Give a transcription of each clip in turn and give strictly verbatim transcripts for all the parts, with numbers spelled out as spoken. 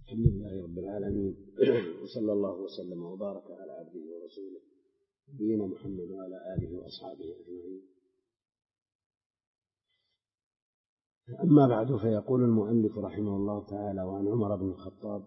الحمد لله رب العالمين وصلى الله وسلم وبارك على عبده ورسوله نبينا محمد وعلى آله وأصحابه أجمعين. أما بعد، فيقول المؤلف رحمه الله تعالى: وعن عمر بن الخطاب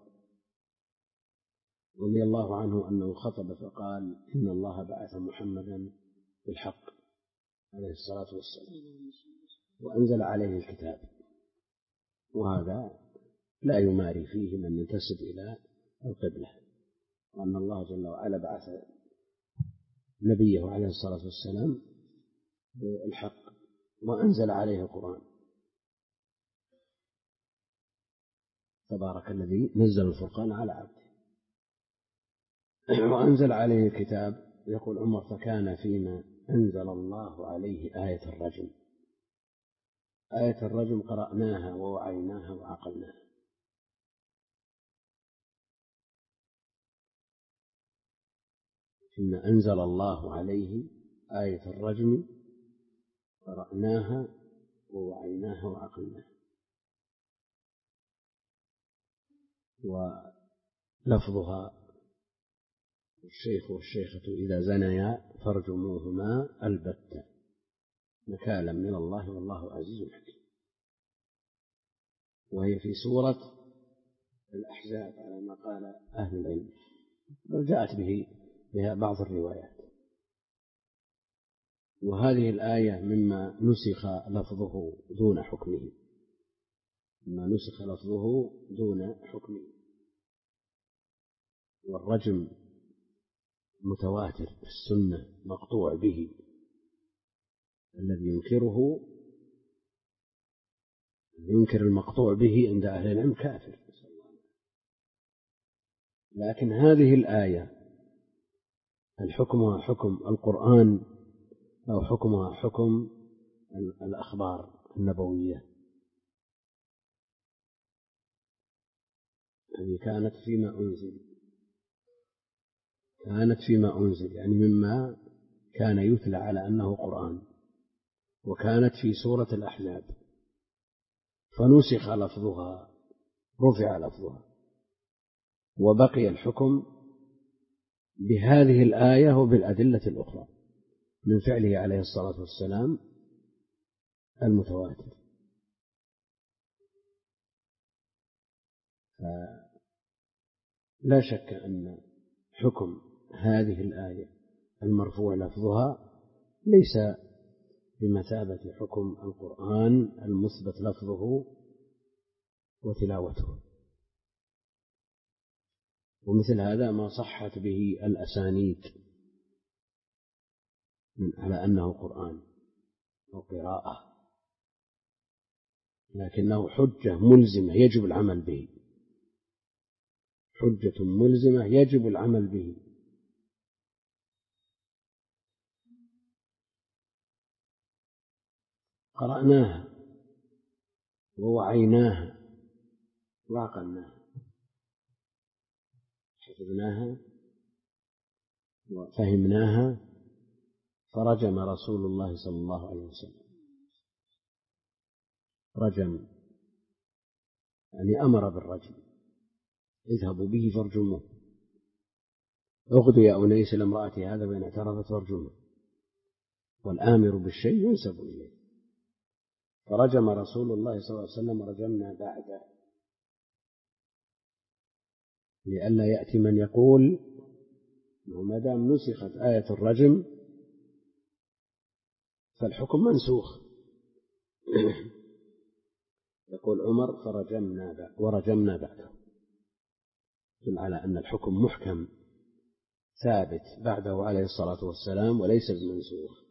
رضي الله عنه أنه خطب فقال: إن الله بعث محمدا بالحق عليه الصلاة والسلام وأنزل عليه الكتاب. وهذا لا يماري فيه من ينتسب إلى القبلة، وأن الله جل وعلا بعث نبيه عليه الصلاة والسلام بالحق وأنزل عليه القرآن. تبارك الذي نزل الفرقان على عبده وأنزل عليه الكتاب. يقول عمر: فكان فيما أنزل الله عليه آية الرجم. آية الرجم قرأناها ووعيناها وعقلناها. فيما أنزل الله عليه آية الرجم قرأناها ووعيناها وعقلناها. ولفظها: الشيخ والشيخة إذا زنيا فارجموهما البتة نكالا من الله والله عزيز حكيم. وهي في سورة الأحزاب على ما قال أهل العلم، بل جاءت به بها بعض الروايات. وهذه الآية مما نسخ لفظه دون حكمه، مما نسخ لفظه دون حكمه. والرجم متواتر في السنة مقطوع به، الذي ينكره ينكر المقطوع به عند أهل العلم كافر. لكن هذه الآية هل حكمها حكم القرآن أو حكمها حكم الأخبار النبوية؟ يعني كانت فيما أنزل كانت فيما أنزل يعني مما كان يتلى على أنه قرآن، وكانت في سورة الأحزاب، فنسخ لفظها، رفع لفظها، وبقي الحكم بهذه الآية وبالأدلة الأخرى من فعله عليه الصلاة والسلام المتواتر. لا شك أن حكم هذه الآية المرفوع لفظها ليس بمثابة حكم القرآن المثبت لفظه وتلاوته. ومثل هذا ما صحت به الأسانيد على أنه قرآن أو قراءة، لكنه حجة ملزمة يجب العمل به، حجة ملزمة يجب العمل به. قرأناها ووعيناها وعقلناها، حفظناها وفهمناها. فرجم رسول الله صلى الله عليه وسلم، رجم يعني أمر بالرجم: اذهبوا به فارجموه، اغدوا يا أنيس لامرأة هذا وإن اعترفت فارجموه. والآمر بالشيء ينسب إليه. فرجم رسول الله صلى الله عليه وسلم ورجمنا بعده، لئلا يأتي من يقول ما دام نسخت آية الرجم فالحكم منسوخ. يقول عمر: فرجمنا بعد ورجمنا بعده، يدل على أن الحكم محكم ثابت بعده عليه الصلاة والسلام وليس بمنسوخ.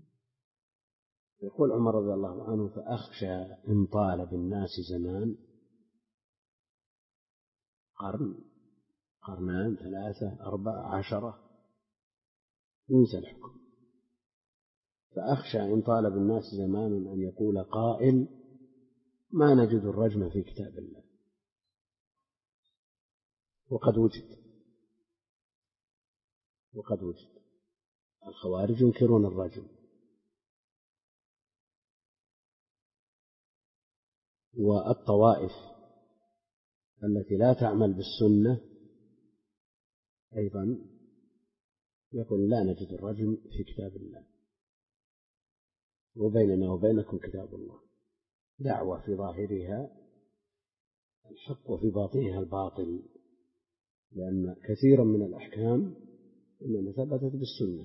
يقول عمر رضي الله عنه: فأخشى إن طال بالناس زمان، قرن، قرنان، ثلاثة، أربعة، عشرة، ينسى الحكم. فأخشى إن طال بالناس زمان أن يقول قائل: ما نجد الرجم في كتاب الله. وقد وجد وقد وجد الخوارج ينكرون الرجم، والطوائف التي لا تعمل بالسنة أيضا يقول لا نجد الرجم في كتاب الله، وبيننا وبينكم كتاب الله. دعوة في ظاهرها الحق وفي باطنها الباطل، لأن كثيرا من الأحكام إنما ثبتت بالسنة،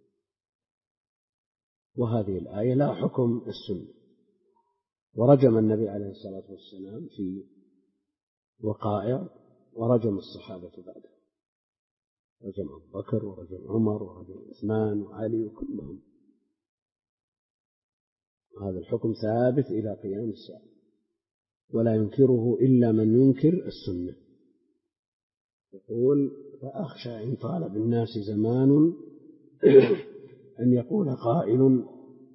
وهذه الآية لا حكم السنة. ورجم النبي عليه الصلاة والسلام في وقائع، ورجم الصحابة بعده، رجم أبو بكر ورجم عمر ورجم عثمان وعلي وكلهم. هذا الحكم ثابت إلى قيام الساعة، ولا ينكره إلا من ينكر السنة. يقول فأخشى إن طال بالناس زمان أن يقول قائل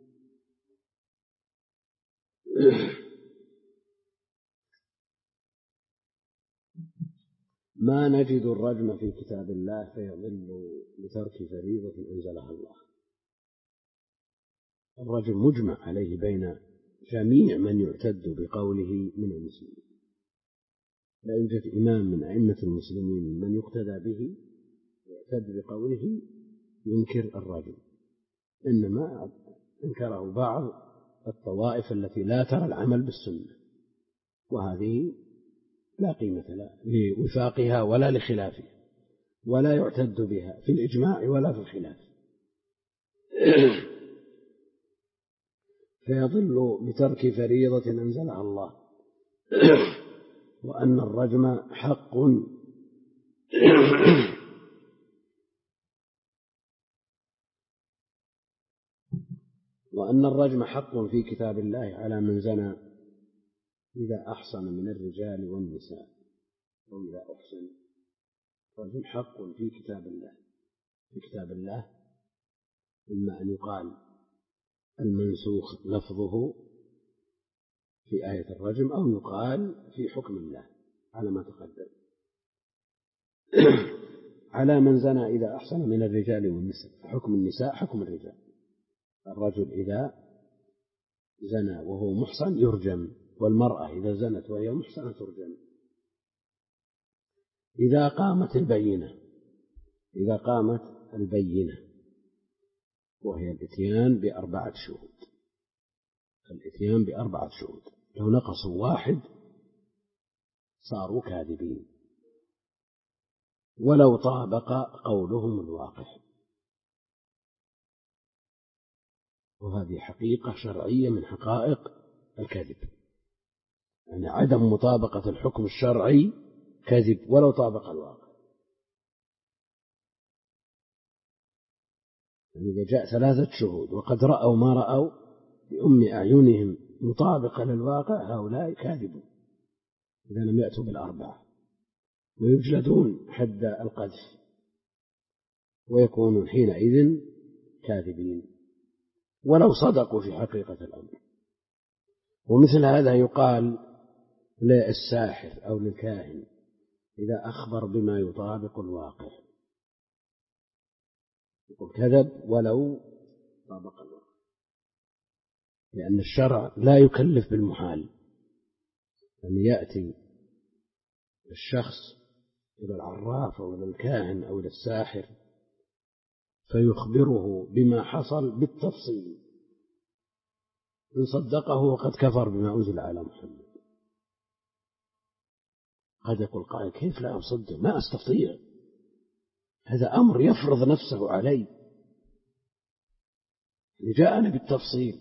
ما نجد الرجم في كتاب الله فيضل بترك فريضة أنزلها الله. الرجم مجمع عليه بين جميع من يعتد بقوله من المسلمين، لا يوجد إمام من أئمة المسلمين من يقتدى به يعتد بقوله ينكر الرجم، إنما انكره بعض الطوائف التي لا ترى العمل بالسنة، وهذه لا قيمة لها لوفاقها ولا لخلافها، ولا يعتد بها في الإجماع ولا في الخلاف. فيضل بترك فريضة أنزلها الله، وأن الرجم حق وأن الرجم حق في كتاب الله على من زنى إذا أحصن من الرجال والنساء، أو إذا أحسن. الرجم حق في كتاب الله، في كتاب الله إما أن يقال المنسوخ لفظه في آية الرجم، أو يقال في حكم الله على ما تقدم. على من زنى إذا أحسن من الرجال والنساء، حكم النساء حكم الرجال. الرجل إذا زنى وهو محصن يرجم، والمرأة إذا زنت وهي محصنة ترجم. إذا قامت البينة إذا قامت البينة وهي الإتيان بأربعة شهود، الإتيان بأربعة شهود، لو نقصوا واحد صاروا كاذبين ولو طابق قولهم الواقع. وهذه حقيقة شرعية من حقائق الكذب، يعني عدم مطابقة الحكم الشرعي كذب ولو طابق الواقع. يعني إذا جاء ثلاثة شهود وقد رأوا ما رأوا بأم أعينهم مطابقة للواقع، هؤلاء كاذبون إذا لم يأتوا بالأربعة، ويجلدون حد القذف، ويكونون حينئذ كاذبين ولو صدقوا في حقيقة الأمر. ومثل هذا يقال للساحر أو للكاهن إذا أخبر بما يطابق الواقع، يقول كذب ولو طابق الواقع، لأن الشرع لا يكلف بالمحال. أن يأتي الشخص إلى العراف أو إلى الكاهن أو إلى الساحر فيخبره بما حصل بالتفصيل، إن صدقه وقد كفر بما أنزل على محمد. قد يقول قائل كيف لا أصدق، ما أستطيع، هذا أمر يفرض نفسه علي، جاءنا بالتفصيل.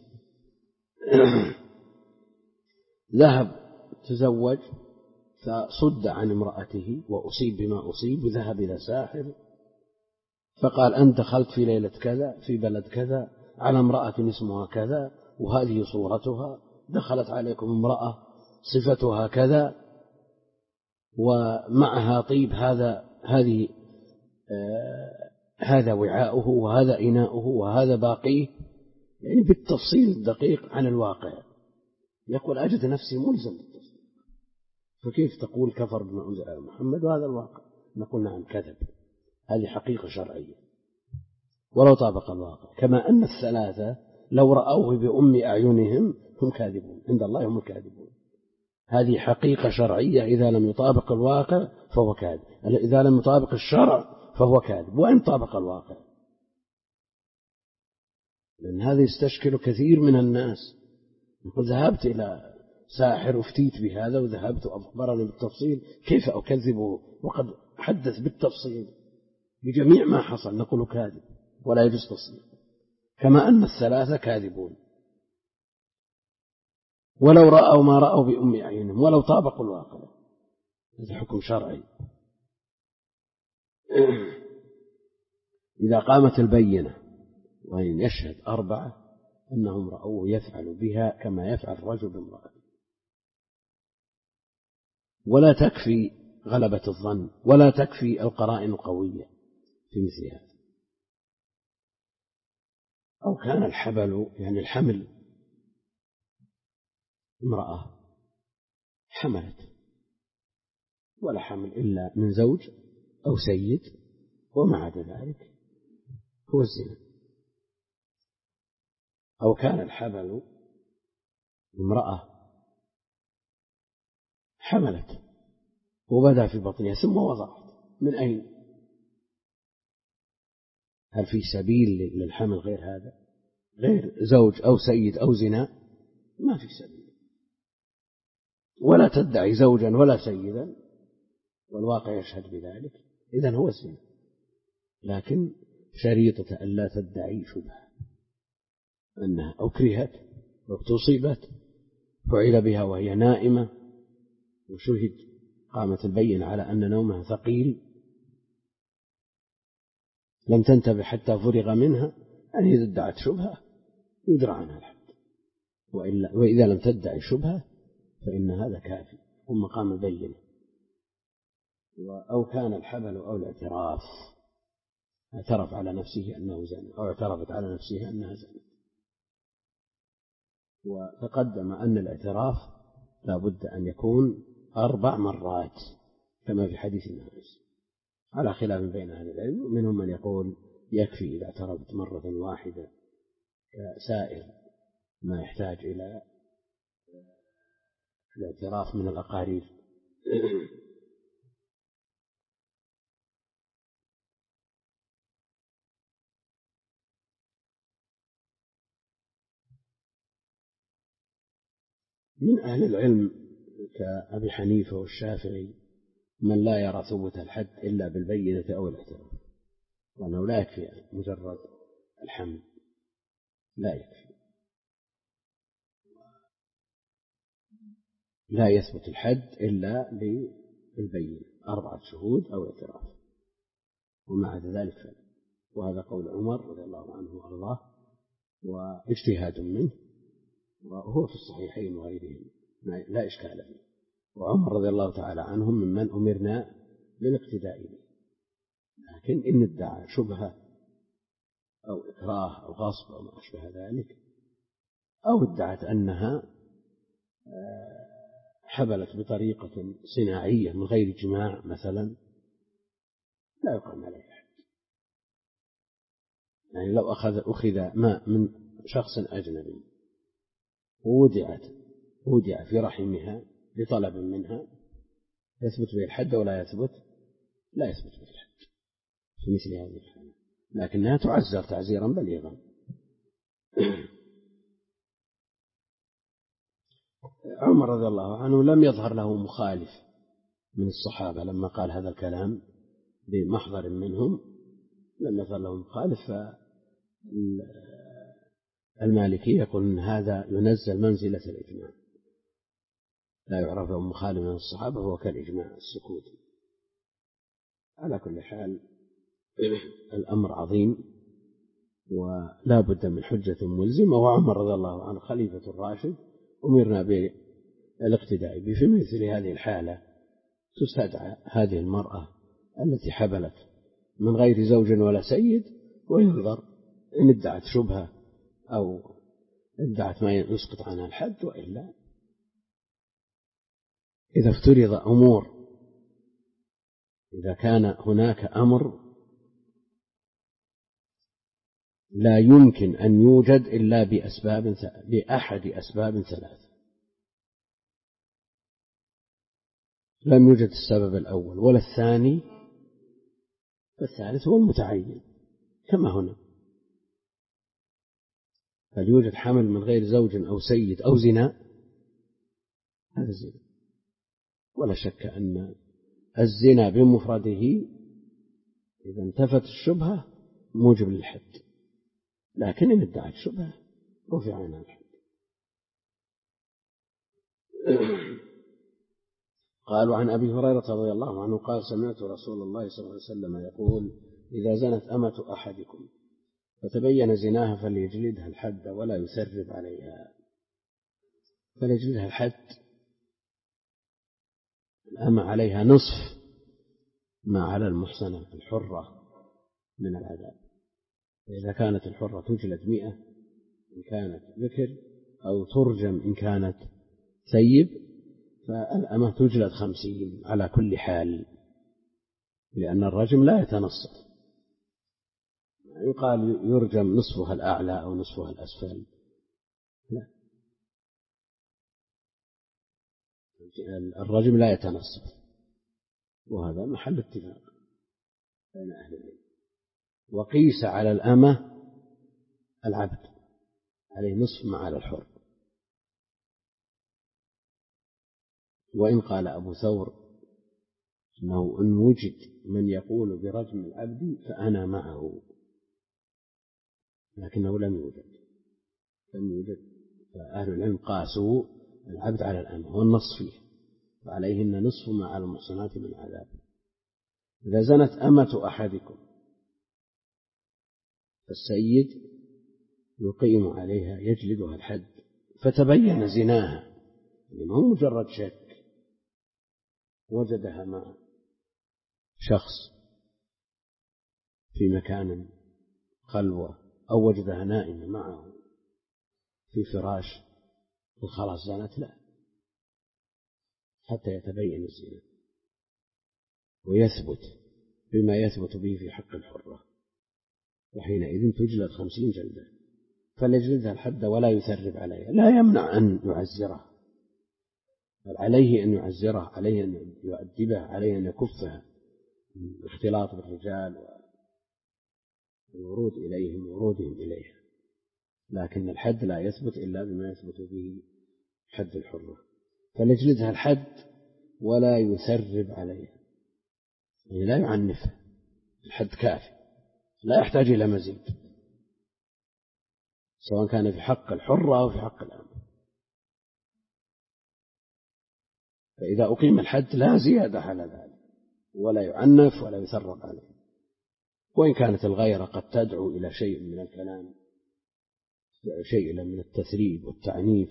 ذهب تزوج فصد عن امرأته وأصيب بما أصيب، وذهب إلى ساحر فقال أنت دخلت في ليلة كذا في بلد كذا على امرأة اسمها كذا وهذه صورتها، دخلت عليكم امرأة صفتها كذا ومعها طيب، هذا هذه آه هذا وعاؤه وهذا إناؤه وهذا باقيه، يعني بالتفصيل الدقيق عن الواقع. يقول أجد نفسي ملزم بالتفصيل، فكيف تقول كفر بما أنزل على محمد وهذا الواقع؟ نقول نعم كذب، هذه حقيقة شرعية ولو طابق الواقع. كما أن الثلاثة لو رأوه بأم أعينهم هم كاذبون، عند الله هم الكاذبون. هذه حقيقة شرعية، إذا لم يطابق الواقع فهو كاذب، إذا لم يطابق الشرع فهو كاذب، وإن طابق الواقع. لأن هذا يستشكل كثير من الناس. يقول ذهبت إلى ساحر وفتيت بهذا، وذهبت وأخبرني بالتفصيل، كيف أكذبه وقد حدث بالتفصيل بجميع ما حصل؟ نقول كاذب ولا يجوز تصديق، كما أن الثلاثة كاذبون ولو رأوا ما رأوا بأم أعينهم ولو طابقوا الواقع. هذا حكم شرعي. إذا قامت البينة وإن يشهد أربعة أنهم رأوه يفعل بها كما يفعل الرجل بامرأته، ولا تكفي غلبة الظن ولا تكفي القرائن القوية في مثل هذا. أو كان الحبل يعني الحمل، امرأة حملت ولا حمل إلا من زوج أو سيد، وما عدا ذلك هو الزنا. أو كان الحبل امرأة حملت وبدا في بطنها ثم وضعت، من أين؟ هل في سبيل للحمل غير هذا؟ غير زوج أو سيد أو زنا ما في سبيل. ولا تدعي زوجا ولا سيدا والواقع يشهد بذلك، إذن هو الزنا. لكن شريطة أن لا تدعي شبهة أنها أكرهت واغتصبت فعل بها وهي نائمة وشهد قامت البينة على أن نومها ثقيل لم تنتبه حتى فرغ منها، أن إذا ادعت شبهة يدرى عنها الحد، وإلا وإذا لم تدعي شبهة فإن هذا كافي ثم قام البينة. أو كان الحبل أو الاعتراف، اعترف على نفسه أنه زنى أو اعترفت على نفسها أنها زنت. وتقدم أن الاعتراف لا بد أن يكون أربع مرات كما في حديث الناس، على خلاف بين أهل العلم، منهم من يقول يكفي إذا اعترفت مرة واحدة كسائر ما يحتاج إلى الاعتراف من الأقارب. من أهل العلم كأبي حنيفة والشافعي من لا يرى ثبوت الحد إلا بالبينة أو الاعتراف، وأنه لا يكفي مجرد الحمل، لا يكفي، لا يثبت الحد إلا بالبينة، أربعة شهود أو اعتراف، وما عدا ذلك فلا. وهذا قول عمر رضي الله عنه وأرضاه واجتهاد منه، وهو في الصحيحين وغيرهم لا إشكال فيه. وعمر رضي الله تعالى عنهم ممن أمرنا بالاقتداء به. لكن إن ادعى شبهة أو إكراه أو غصب أو ما أشبه ذلك، أو ادعت أنها حبلت بطريقة صناعية من غير جماع مثلا، لا يقام عليه حد. يعني لو أخذ أخذ ماء من شخص أجنبي وودعت ودع في رحمها بطلب منها، يثبت به الحد ولا يثبت؟ لا يثبت به الحد في مثل هذه الحالة، لكنها تعزر تعزيرا بليغا. عمر رضي الله عنه لم يظهر له مخالف من الصحابة لما قال هذا الكلام بمحضر منهم، لم يظهر له مخالف. فالمالكي يقول أن هذا ينزل منزلة الإجماع، لا يعرف مخالف من الصحابة هو كالإجماع السكوتي. على كل حال الأمر عظيم ولا بد من حجة ملزمة، وعمر رضي الله عنه خليفة الراشد أمرنا بالاقتداء به. في مثل هذه الحالة تستدعى هذه المرأة التي حبلت من غير زوج ولا سيد، وينظر إن ادعت شبهة أو ادعت ما يسقط عنها الحد، وإلا إذا افترض أمور، إذا كان هناك أمر لا يمكن أن يوجد إلا بأسباب بأحد أسباب ثلاث، لم يوجد السبب الأول ولا الثاني، فالثالث هو المتعين كما هنا. هل يوجد حمل من غير زوج أو سيد أو زنا؟ هذا الزنا، ولا شك أن الزنا بمفرده إذا انتفت الشبهة موجب للحد، لكن إن ادعت شبهة رفع عنها الحد. قالوا عن أبي هريرة رضي الله عنه قال سمعت رسول الله صلى الله عليه وسلم يقول إذا زنت أمة أحدكم فتبين زناها فليجلدها الحد ولا يسرب عليها. فليجلدها الحد، الأمة عليها نصف ما على المحصنة الحرة من العذاب. إذا كانت الحرة تجلد مئة إن كانت ذكر، أو ترجم إن كانت ثيب، فالأمة تجلد خمسين على كل حال، لأن الرجم لا يتنصف. يقال يرجم نصفها الأعلى أو نصفها الأسفل، لا، الرجم لا يتنصف، وهذا محل اتفاق بين أهل العلم. وقيس على الأمة العبد عليه نصف ما على الحر. وإن قال أبو ثور أنه إن وجد من يقول برجم العبد فأنا معه، لكنه لم يوجد لم يوجد فأهل العلم قاسوا العبد على الأمة والنص فيه، فعليهن نصف ما على المحصنات من العذاب. إذا زنت أمة أحدكم فالسيد يقيم عليها يجلدها الحد فتبين زناها، ما هو مجرد شك وجدها مع شخص في مكان خلوة أو وجدها نائمة معه في فراش وخلاص زانت، لا، حتى يتبين الزنا ويثبت بما يثبت به في حق الحرة، وحينئذ تجلد خمسين جلدة. فليجلدها الحد ولا يثرب عليها، لا يمنع أن يعزرها، بل عليه أن يعزرها، عليه أن يؤدبها، عليه أن يكفها من الاختلاط بالرجال والورود إليهم وورودهم إليها، لكن الحد لا يثبت إلا بما يثبت به حد الحرة. فليجلدها الحد ولا يثرب عليها، يعني لا يعنفها، الحد كافي لا يحتاج إلى مزيد، سواء كان في حق الحرة أو في حق الأمة. فإذا أقيم الحد لا زيادة على ذلك، ولا يعنف ولا يثرب عليه. وإن كانت الغيرة قد تدعو إلى شيء من الكلام، شيء من التثريب والتعنيف،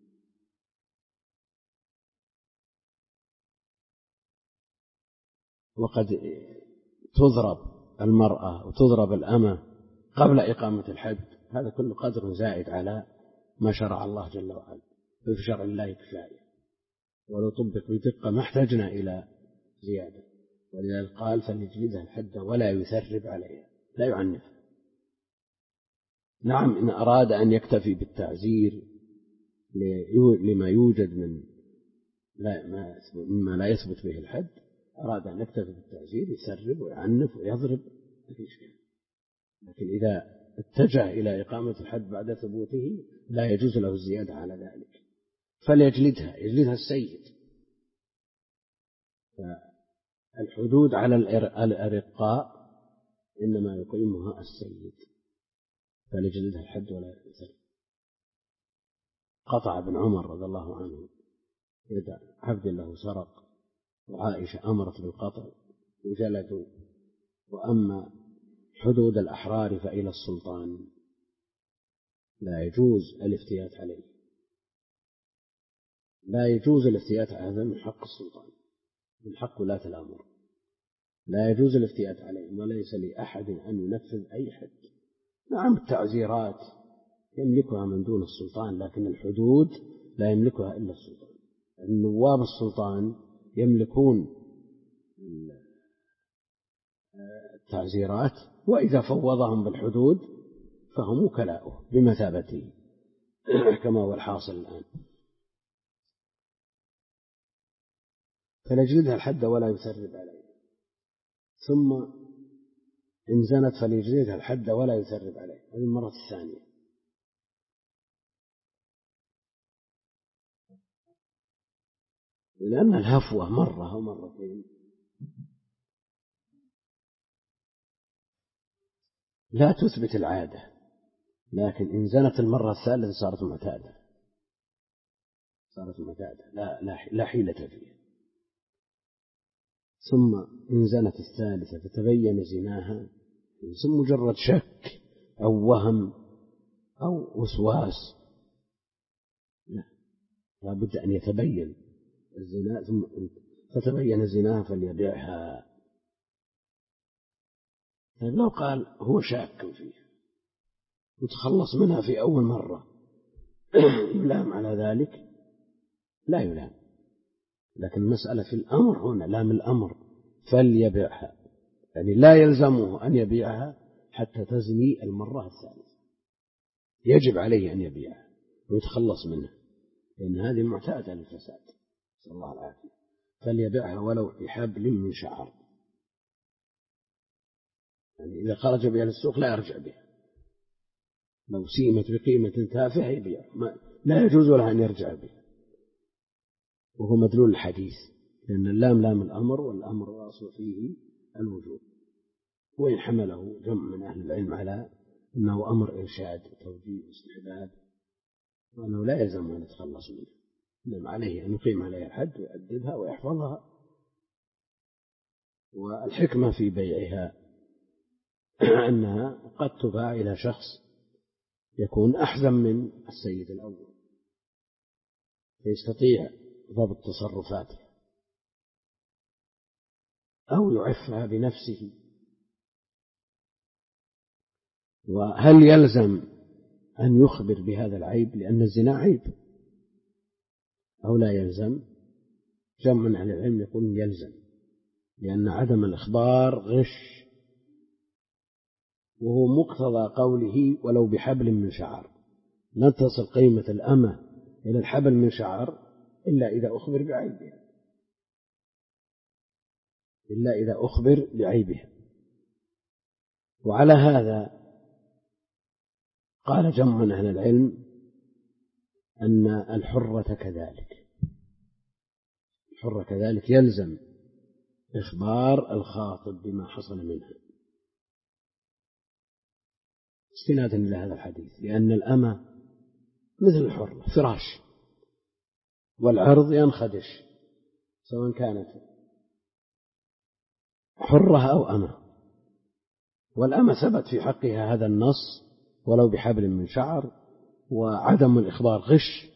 وقد تضرب المرأة وتضرب الأمة قبل إقامة الحد، هذا كله قدر زائد على ما شرع الله جل وعلا، في شرع الله كفاية، ولو طبق بدقة ما احتاجنا إلى زيادة. ولذلك قال فليجلدها الحد ولا يثرب عليها، لا يعنف. نعم، إن أراد أن يكتفي بالتعزير لما يوجد من لا ما مما لا يثبت به الحد، أراد أن يكتفي بالتعزير يسرب ويعنف ويضرب ما في إشكال. لكن إذا اتجه إلى إقامة الحد بعد ثبوته لا يجوز له الزيادة على ذلك، فليجلدها، يجلدها السيد. فالحدود على الأرقاء إنما يقيمها السيد، فليجلدها الحد ولا يثرب. قطع ابن عمر رضي الله عنه يد عبد له سرق، وعائشة أمرت بالقطع وجلدوا. وأما حدود الأحرار فإلى السلطان، لا يجوز الافتيات عليه، لا يجوز الافتيات على هذا من حق السلطان، من حق ولاة الأمر، لا يجوز الافتيات عليهم، وليس لأحد أن ينفذ أي حد. نعم، التعزيرات يملكها من دون السلطان، لكن الحدود لا يملكها إلا السلطان. النواب السلطان يملكون التعزيرات، وإذا فوضهم بالحدود فهم وكلاؤه بمثابته كما هو الحاصل الآن. فليجلدها الحد ولا يثرب عليه. ثم إن زنت فليجلدها الحد ولا يثرب عليه. هذه المرة الثانية. لأن الهفوة مرة أو مرتين لا تثبت العادة، لكن إن زنت المرة الثالثة صارت معتادة، صارت معتادة لا, لا حيلة فيها. ثم إن زنت الثالثة فتبين زناها، ثم مجرد شك أو وهم أو وسواس، لا، لا بد أن يتبين الزنا، ثم فتبين زناها فليبيعها. طيب لو قال هو شاك فيها وتخلص منها في أول مرة يلام على ذلك؟ لا يلام، لكن المسألة في الأمر هنا، لام الأمر فليبيعها، يعني لا يلزمه أن يبيعها حتى تزني المرة الثالثة، يجب عليه أن يبيعها ويتخلص منها، لأن هذه معتادة للفساد، نسأل الله العافية. فليبيعها ولو بحبل من شعر، يعني إذا خرج بها للسوق لا يرجع بها، لو سيمت بقيمة تافهة يبيع، لا يجوز له أن يرجع بها، وهو مدلول الحديث، لأن اللام لام الأمر، والأمر أصل فيه الوجوب، وإن حمله جمع من أهل العلم على أنه أمر إرشاد وتوجيه واستحباب، وأنه لا يلزم أن يتخلص منه، إنما عليه أن يقيم عليها الحد ويؤدبها ويحفظها. والحكمة في بيعها أنها قد تباع إلى شخص يكون أحزم من السيد الأول فيستطيع ضبط تصرفاته، أو يعفها بنفسه. وهل يلزم أن يخبر بهذا العيب لأن الزنا عيب أو لا يلزم؟ جمع من أهل العلم يقول يلزم، لأن عدم الإخبار غش، وهو مقتضى قوله ولو بحبل من شعر، لن تصل قيمة الأمة إلى الحبل من شعر إلا إذا أخبر بعيبها، إلا إذا أخبر بعيبها. وعلى هذا قال جمع من أهل العلم أن الحرة كذلك، الحرة كذلك يلزم إخبار الخاطب بما حصل منها استنادا إلى هذا الحديث، لأن الأمة مثل الحرة فراش، والعرض ينخدش سواء كانت حرة أو أمة، والأمة ثبت في حقها هذا النص ولو بحبل من شعر، وعدم الإخبار غش،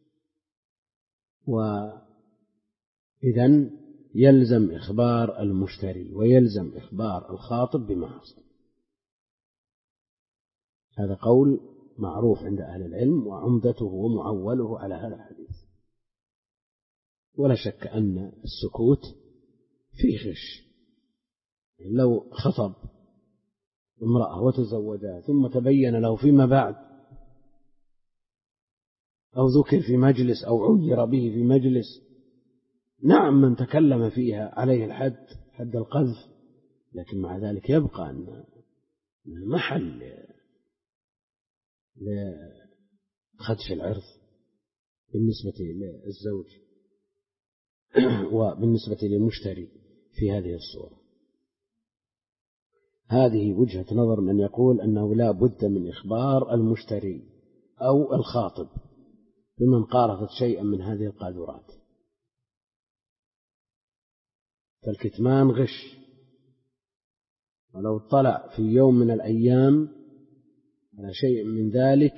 وإذن يلزم إخبار المشتري ويلزم إخبار الخاطب بما حصل. هذا قول معروف عند أهل العلم وعمدته ومعوله على هذا الحديث. ولا شك أن السكوت فيه غش، لو خطب امرأة وتزوجها ثم تبين له فيما بعد أو ذكر في مجلس أو عير به في مجلس، نعم من تكلم فيها عليه الحد، حد القذف، لكن مع ذلك يبقى أن محل لخدش العرض بالنسبة للزوج وبالنسبة للمشتري في هذه الصورة. هذه وجهة نظر من يقول أنه لا بد من إخبار المشتري أو الخاطب بمن قارفت شيئا من هذه القاذورات، فالكتمان غش، ولو اطلع في يوم من الأيام على شيء من ذلك،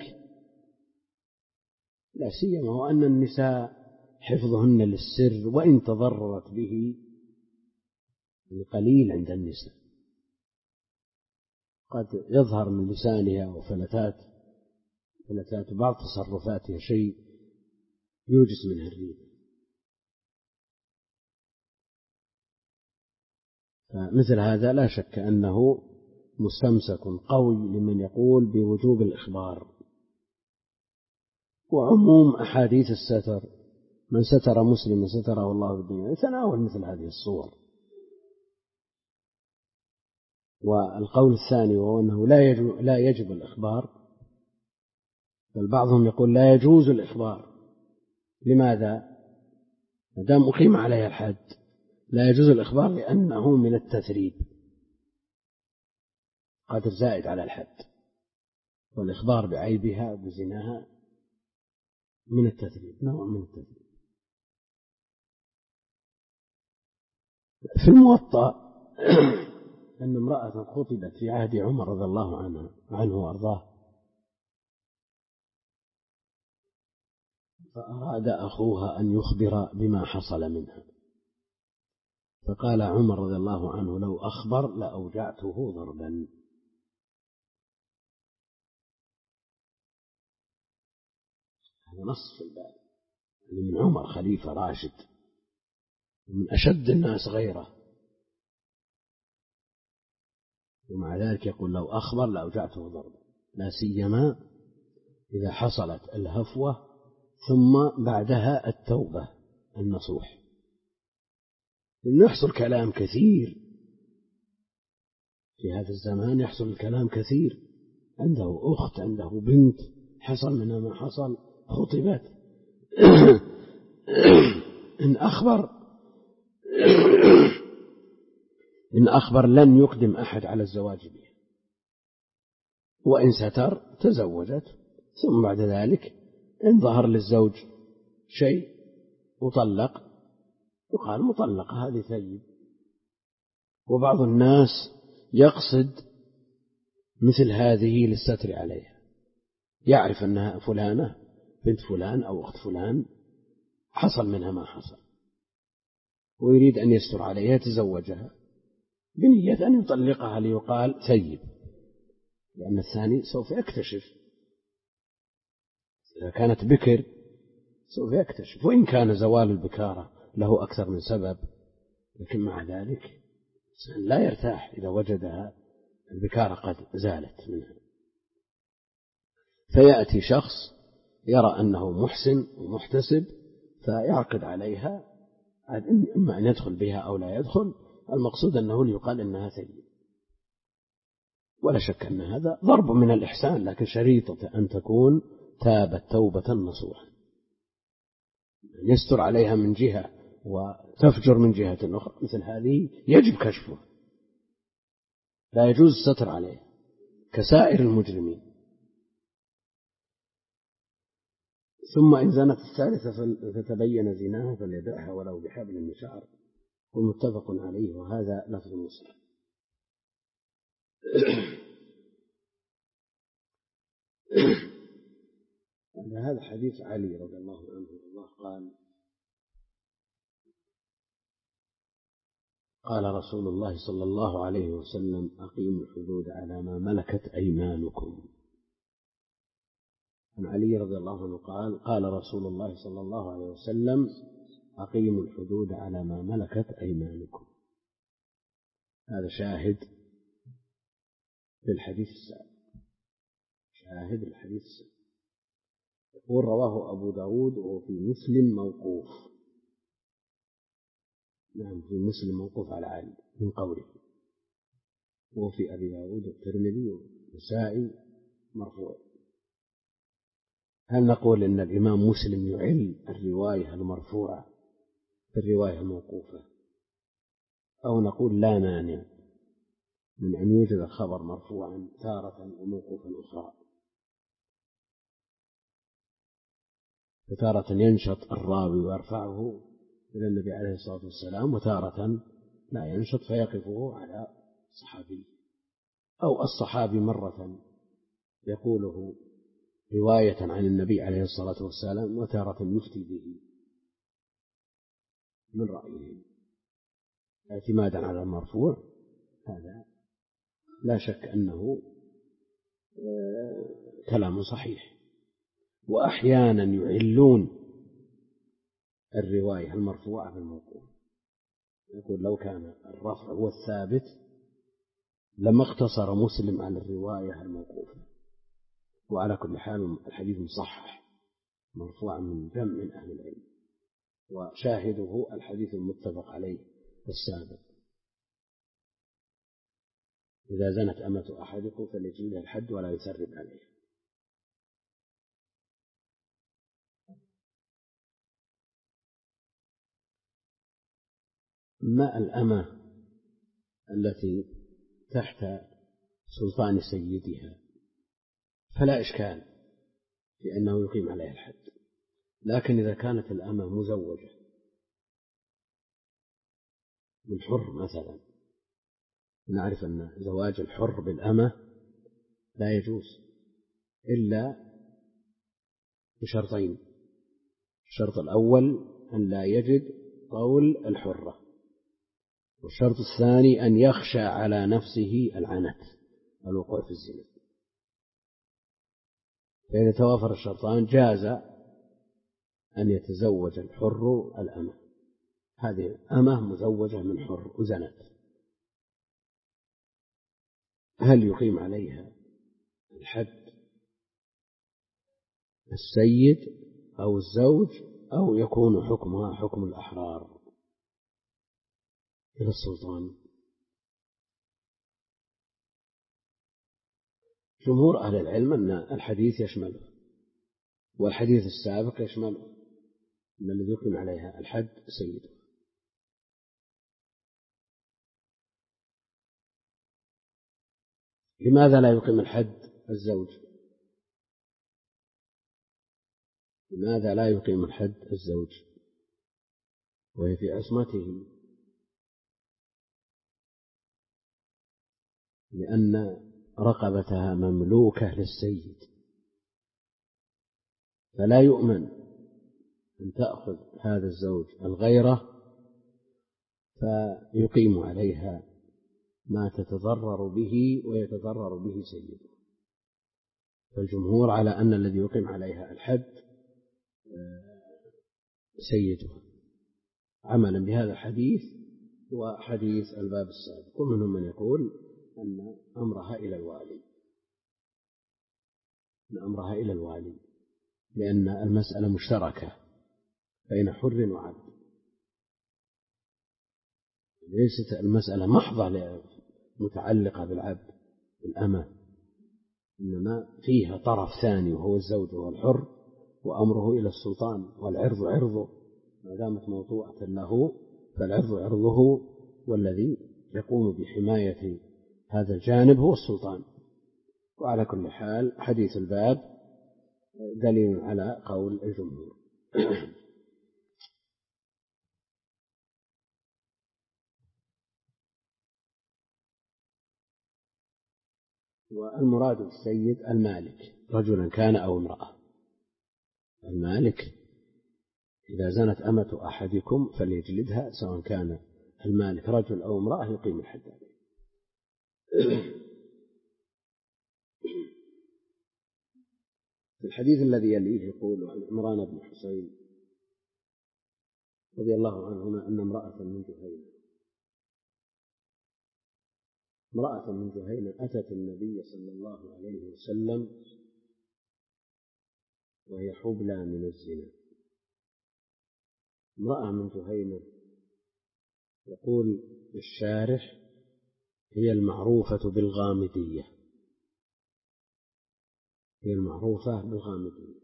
لا سيما وأن النساء حفظهن للسر وإن تضررت به قليل عند النساء، قد يظهر من لسانها وفلتات فلتات بعض تصرفاتها شيء يوجس منها الريبة. فمثل هذا لا شك أنه مستمسك قوي لمن يقول بوجوب الإخبار. وعموم أحاديث الستر من ستر مسلما ستره الله في الدنيا، يتناول مثل هذه الصور. والقول الثاني وهو أنه لا يجب, لا يجب الإخبار، بل بعضهم يقول لا يجوز الإخبار. لماذا؟ ما دام أقيم عليها الحد لا يجوز الإخبار، لأنه من التثريب، قدر زائد على الحد، والإخبار بعيبها وبزناها من التثريب، نوع من التثريب. في الموطأ أن امرأة خطبت في عهد عمر رضي الله عنه عنه وأرضاه، فأراد أخوها أن يخبر بما حصل منها، فقال عمر رضي الله عنه لو أخبر لأوجعته ضربا. هذا نص في الباب، يعني من عمر خليفة راشد من أشد الناس غيره، ومع ذلك يقول لو أخبر لأوجعته ضربا، لا سيما إذا حصلت الهفوة ثم بعدها التوبة النصوح. إنه يحصل كلام كثير في هذا الزمان، يحصل الكلام كثير، عنده أخت عنده بنت حصل منها ما حصل، خطبت إن أخبر إن أخبر لن يقدم أحد على الزواج بها، وإن ستر تزوجت، ثم بعد ذلك إن ظهر للزوج شيء وطلق يقال مطلقة هذه ثيب. وبعض الناس يقصد مثل هذه للستر عليها، يعرف أنها فلانة بنت فلان أو أخت فلان حصل منها ما حصل، ويريد أن يستر عليها تزوجها بنية أن يطلقها ليقال ثيب، لأن الثاني سوف يكتشف، إذا كانت بكر سوف يكتشف، وإن كان زوال البكارة له أكثر من سبب، لكن مع ذلك لا يرتاح إذا وجدها البكارة قد زالت منها. فيأتي شخص يرى أنه محسن ومحتسب فيعقد عليها، إما أن يدخل بها أو لا يدخل، المقصود أنه ليقال إنها ثيب. ولا شك أن هذا ضرب من الإحسان، لكن شريطة أن تكون تابت توبة نصوحا، يستر عليها من جهة وتفجر من جهة أخرى، مثل هذه يجب كشفها، لا يجوز الستر عليها كسائر المجرمين. ثم إن زنت الثالثة فتبين زناها فليدعها ولو بحبل من شعر، ومتفق عليه، وهذا لفظ مسلم. هذا حديث علي رضي الله عنه الله قال قال رسول الله صلى الله عليه وسلم أقيموا الحدود على ما ملكت أيمانكم. عن علي رضي الله عنه قال قال رسول الله صلى الله عليه وسلم أقيموا الحدود على ما ملكت أيمانكم. هذا شاهد للحديث السابق، شاهد للحديث السابق. يقول رواه أبو داود وهو في مسلم موقوف، نعم في مسلم موقوف على علي من قوله، وفي أبي داود والترمذي والنسائي مرفوع. هل نقول إن الإمام مسلم يعل الرواية المرفوعة بالرواية الموقوفة، أو نقول لا مانع من أن يوجد الخبر مرفوعا تارة وموقوفا أخرى، فتارة ينشط الراوي ويرفعه إلى النبي عليه الصلاة والسلام، وتارة لا ينشط فيقفه على صحابي، أو الصحابي مرة يقوله رواية عن النبي عليه الصلاة والسلام، وتارة يفتي به من رأيه اعتمادا على المرفوع. هذا لا شك أنه كلام صحيح. وأحيانا يعلون الرواية المرفوعة بالموقوف، يقول لو كان الرفع هو الثابت لما اقتصر مسلم على الرواية الموقوفة. وعلى كل حال الحديث مصحح مرفوع من جمع من أهل العلم. وشاهده الحديث المتفق عليه السابق: إذا زنت أمة أحدكم فليجلدها الحد ولا يثرب عليها. ما الأمة التي تحت سلطان سيدها فلا إشكال في أنه يقيم عليها الحد، لكن إذا كانت الأمة مزوجة من حر مثلا، نعرف أن زواج الحر بالأمة لا يجوز إلا بشرطين: الشرط الأول أن لا يجد قول الحرة، والشرط الثاني أن يخشى على نفسه العنت، الوقوع في الزنا. فإذا توافر الشرطان جاز أن يتزوج الحر الأمة. هذه أمة مزوجة من حر وزنت، هل يقيم عليها الحد السيد أو الزوج، أو يكون حكمها حكم الأحرار إلى السلطان؟ جمهور أهل العلم أن الحديث يشمله، والحديث السابق يشمله، أن الذي يقيم عليها الحد سيده. لماذا لا يقيم الحد الزوج؟ لماذا لا يقيم الحد الزوج وهي في عصمته؟ لأن رقبتها مملوكة للسيد، فلا يؤمن أن تأخذ هذا الزوج الغيرة فيقيم عليها ما تتضرر به ويتضرر به سيده. فالجمهور على أن الذي يقيم عليها الحد سيدها، عملا بهذا الحديث وحديث الباب السابق. ومنهم من يقول أن أمرها إلى الوالي، أن أمرها إلى الوالي لأن المسألة مشتركة بين حر وعبد، ليست المسألة محضة متعلقة بالعبد الأمة، إنما فيها طرف ثاني وهو الزوج وهو الحر، وأمره إلى السلطان، والعرض عرضه ما دامت موطوعة له، فالعرض عرضه، والذي يقوم بحماية هذا الجانب هو السلطان. وعلى كل حال حديث الباب دليل على قول الجمهور. والمراد بالسيد المالك رجلا كان أو امرأة. المالك إذا زنت أمة أحدكم فليجلدها، سواء كان المالك رجل أو امرأة يقيم الحد عليه. في الحديث الذي يليه يقول عن عمران بن حسين رضي الله عنهما أن امرأة من جهينة امرأة من جهينة أتت النبي صلى الله عليه وسلم وهي حبلى من الزنا. امرأة من جهينة، يقول الشارح: هي المعروفة بالغامدية، هي المعروفة بالغامدية.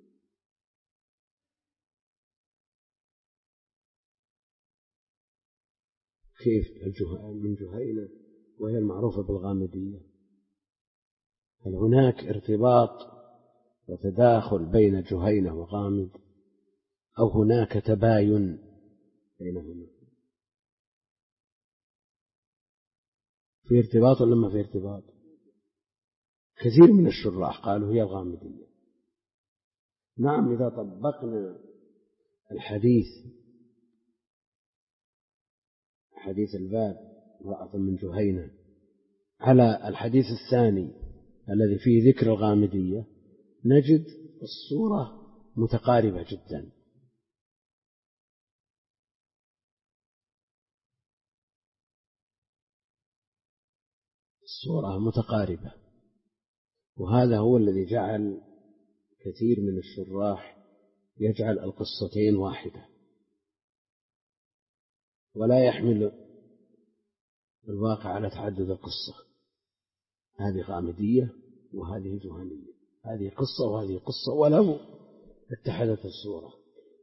كيف من جهينة وهي المعروفة بالغامدية؟ هل هناك ارتباط وتداخل بين جهينة وغامد، أو هناك تباين بينهما؟ في ارتباط ولا ما في ارتباط؟ كثير من الشراح قالوا هي الغامدية. نعم، إذا طبقنا الحديث حديث الباب امرأة من جهينة على الحديث الثاني الذي فيه ذكر الغامدية نجد الصورة متقاربة جدا. الصورة متقاربة، وهذا هو الذي جعل كثير من الشراح يجعل القصتين واحدة، ولا يحمل الواقع على تعدد القصة. هذه غامدية وهذه جهنية، هذه قصة وهذه قصة ولو اتحدت الصورة.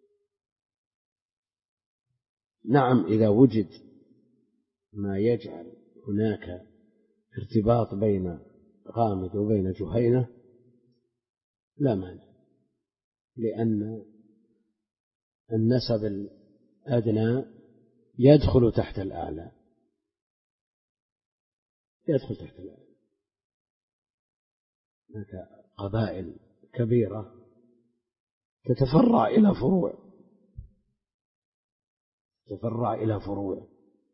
نعم إذا وجد ما يجعل هناك ارتباط بين غامد وبين جهينة لا مانع، لأن النسب الأدنى يدخل تحت الأعلى، يدخل تحت الأعلى. هناك قبائل كبيرة تتفرع إلى فروع، تتفرع إلى فروع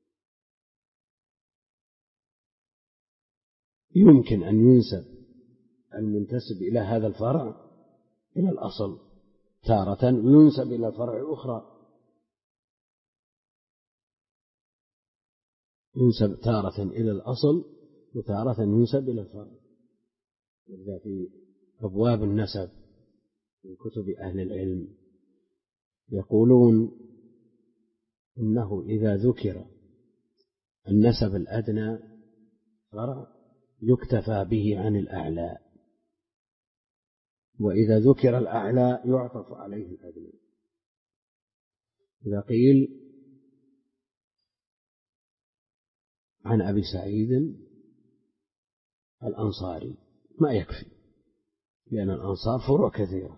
يمكن أن ينسب المنتسب إلى هذا الفرع إلى الأصل تارة، وينسب إلى الفرع الأخرى، ينسب تارة إلى الأصل وتارة ينسب إلى الفرع. إذا في أبواب النسب من كتب أهل العلم يقولون إنه إذا ذكر النسب الأدنى فرع يكتفى به عن الأعلى، وإذا ذكر الأعلى يعطف عليه الأدنى. إذا قيل عن أبي سعيد الأنصاري ما يكفي، لأن الأنصار فروع كثيرة،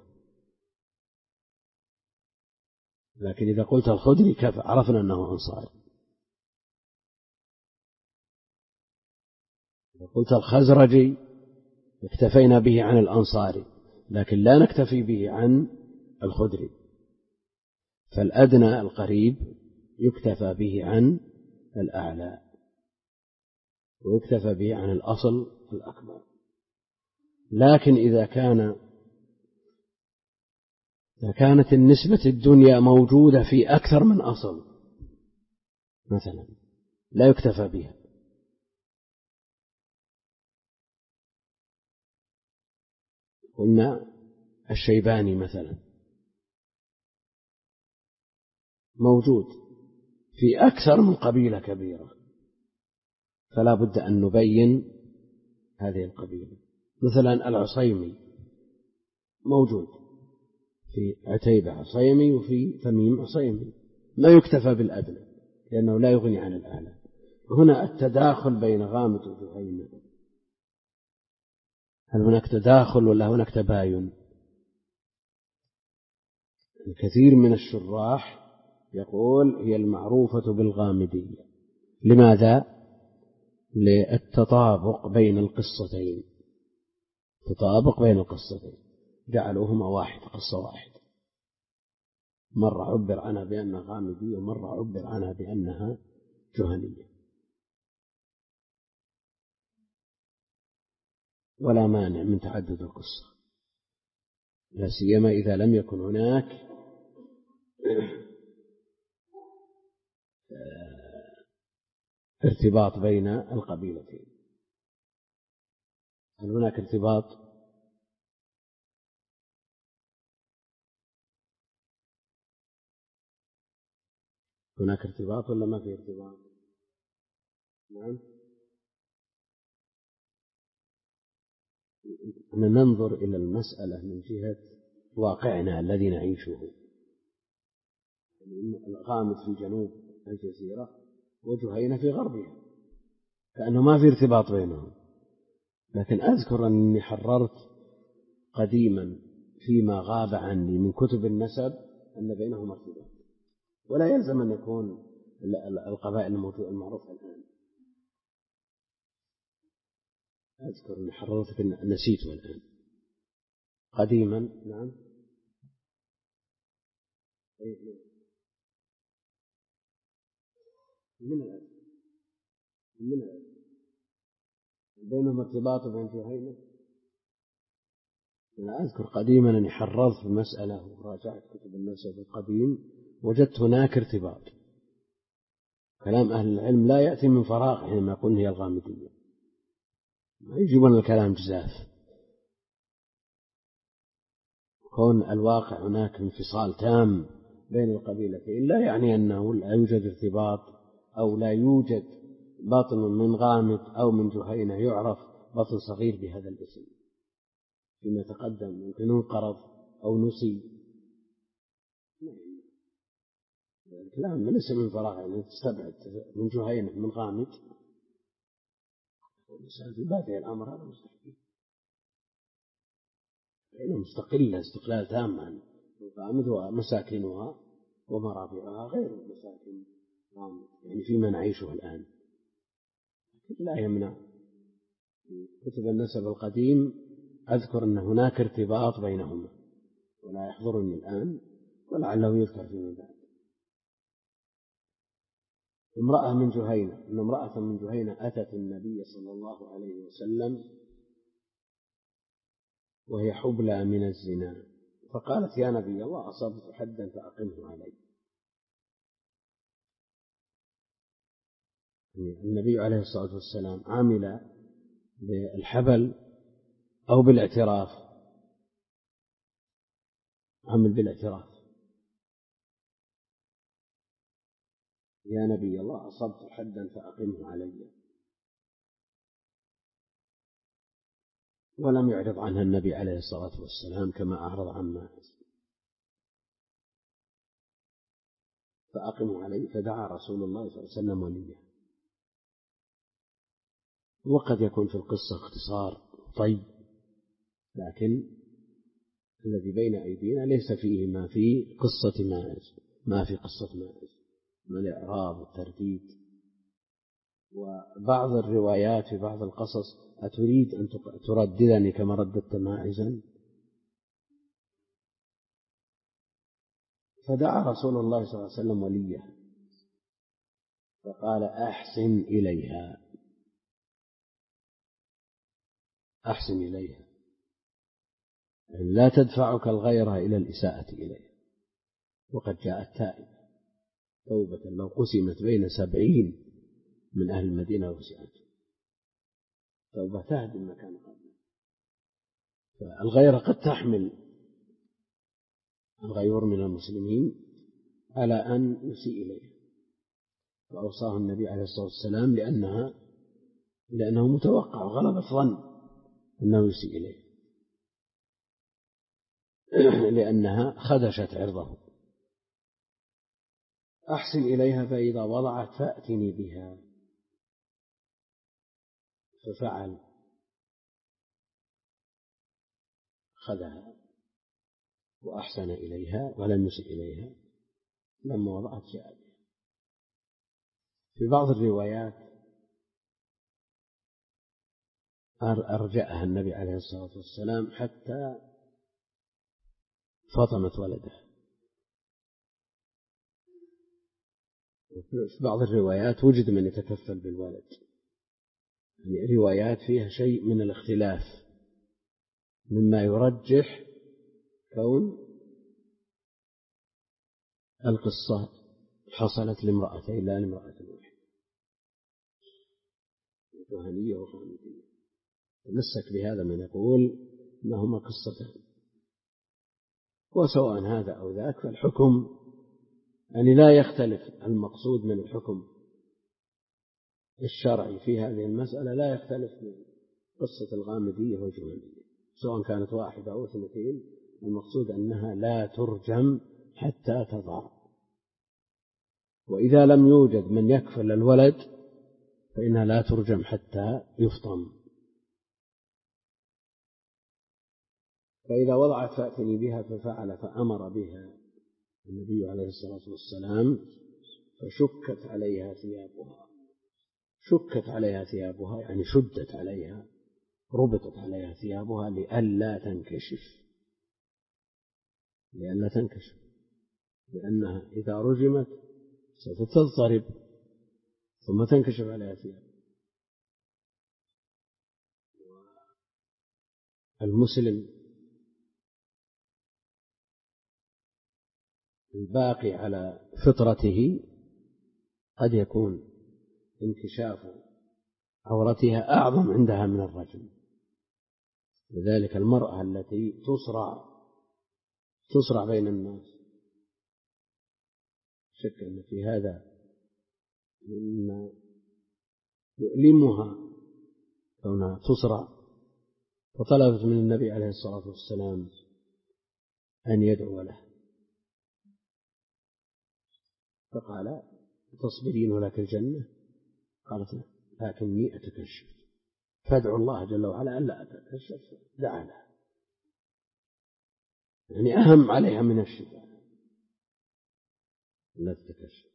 لكن إذا قلت الخدري كفى، عرفنا أنه أنصاري. إذا قلت الخزرجي اكتفينا به عن الأنصاري، لكن لا نكتفي به عن الخدري، فالأدنى القريب يكتفى به عن الأعلى ويكتفى به عن الأصل الأكبر. لكن إذا كان إذا كانت النسبة الدنيا موجودة في أكثر من أصل مثلا لا يكتفى بها، قلنا الشيباني مثلا موجود في أكثر من قبيلة كبيرة، فلا بد أن نبين هذه القبيلة. مثلا العصيمي موجود في عتيبة عصيمي وفي تميم عصيمي، ما يكتفى بالأدنى لأنه لا يغني عن الأعلى. هنا التداخل بين غامد وجهينة، هل هناك تداخل ولا هناك تباين؟ الكثير من الشراح يقول هي المعروفة بالغامدية. لماذا؟ للتطابق بين القصتين، تطابق بين القصتين، جعلوهما واحد، قصة واحدة، مرة عبر عنها بأنها غامدية ومرة عبر عنها بأنها جهنية. ولا مانع من تعدد القصة، لا سيما إذا لم يكن هناك ارتباط بين القبيلتين. هل هناك ارتباط؟ هناك ارتباط ولا ما في ارتباط؟ نعم، ننظر إلى المسألة من جهة واقعنا الذي نعيشه. الغامد في جنوب الجزيرة وجهينة في غربها، كأنه ما في ارتباط بينهم. لكن أذكر أني حررت قديما فيما غاب عني من كتب النسب أن بينهما ارتباط، ولا يلزم أن يكون القبائل المعروفة الآن. أذكر أني حررت نسيته الآن قديما. نعم، من الآن من الآن بينهما ارتباط بين جهينة. أنا أذكر قديما أني حررت المسألة وراجعت كتب النسب القديم وجدت هناك ارتباط. كلام أهل العلم لا يأتي من فراغ حينما يقولون هي الغامدية، ما يجيبون الكلام جزاف. كون الواقع هناك انفصال تام بين القبيلتين لا يعني أنه لا يوجد ارتباط أو لا يوجد بطن من غامد أو من جهينة يعرف بطن صغير بهذا الاسم فيما تقدم، ممكن انقرض أو نسي. الكلام ليس من فراغ، يعني تستبعد من جهينة من غامد في بادئ الأمر هذا مستحيل، لأنه مستقلة استقلال تاما. غامد ومساكنها ومرابعها غير مساكن غامد، يعني فيما نعيشه الآن. لا يمنع في كتب النسب القديم أذكر أن هناك ارتباط بينهما، ولا يحضرني الآن ولعله يذكر فيما بعد. امرأة من جهينة، أن امرأة من جهينة أتت النبي صلى الله عليه وسلم وهي حبلى من الزنا، فقالت: يا نبي الله، أصبت حدا فأقمه علي. النبي عليه الصلاة والسلام عمل بالحبل أو بالاعتراف؟ عمل بالاعتراف. يا نبي الله، أصبت حدا فأقمه علي، ولم يعرض عنها النبي عليه الصلاة والسلام كما أعرض عن ماعز، فأقمه علي. فدعا رسول الله صلى الله عليه وسلم وليه. وقد يكون في القصة اختصار طيب، لكن الذي بين أيدينا ليس فيه ما في قصة ماعز، ما في قصة ماعز من الإعراب والترديد. وبعض الروايات في بعض القصص: أتريد أن ترددني كما رددت ماعزا؟ فدعا رسول الله صلى الله عليه وسلم وليه فقال: أحسن إليها، أحسن إليها، يعني لا تدفعك الغيرة إلى الإساءة إليها. وقد جاءت تائبة توبة لو قسمت بين سبعين من أهل المدينة وسعت، توبة تهدم مكان قبله. فالغيرة قد تحمل الغيور من المسلمين على أن يسيء إليه، فأوصاه النبي عليه الصلاة والسلام لأنها لأنه متوقع غلبة ظن أنه يسيء إليه، لأنها خدشت عرضه. أحسن إليها فإذا وضعت فأتني بها. ففعل، خذها وأحسن إليها ولم يسئ إليها. لما وضعت جاء بها. في بعض الروايات أرجعها النبي عليه الصلاة والسلام حتى فطمت ولده. في بعض الروايات وجد من يتكفل بالولد، يعني روايات فيها شيء من الاختلاف مما يرجح كون القصة حصلت لامرأتين لا لامرأة واحدة، جهنية وغامدية. تمسك بهذا من يقول أنهما قصتان، وسواء هذا أو ذاك فالحكم يعني لا يختلف. المقصود من الحكم الشرعي في هذه المسألة لا يختلف من قصة الغامدية والجهنية، سواء كانت واحدة أو اثنتين. المقصود أنها لا ترجم حتى تضع، وإذا لم يوجد من يكفل الولد فإنها لا ترجم حتى يفطم. فإذا وضعت فأتني بها، ففعل فأمر بها النبي عليه الصلاة والسلام، فشكت عليها ثيابها. شكت عليها ثيابها يعني شدت عليها، ربطت عليها ثيابها لئلا تنكشف، لئلا تنكشف، لأنها إذا رجمت سوف تضطرب ثم تنكشف عليها ثيابها. المسلم الباقي على فطرته قد يكون انكشاف عورتها أعظم عندها من الرجل. لذلك المرأة التي تصرع تصرع بين الناس شك أن في هذا مما يؤلمها كونها تصرع، فطلبت من النبي عليه الصلاة والسلام أن يدعو له، فقال: تصبرين ولك الجنة؟ قالت: لكني أتكشف، فادعو الله جل وعلا ألا أتكشف. دعا لها، يعني أهم عليها من الشفاء لا تتكشف.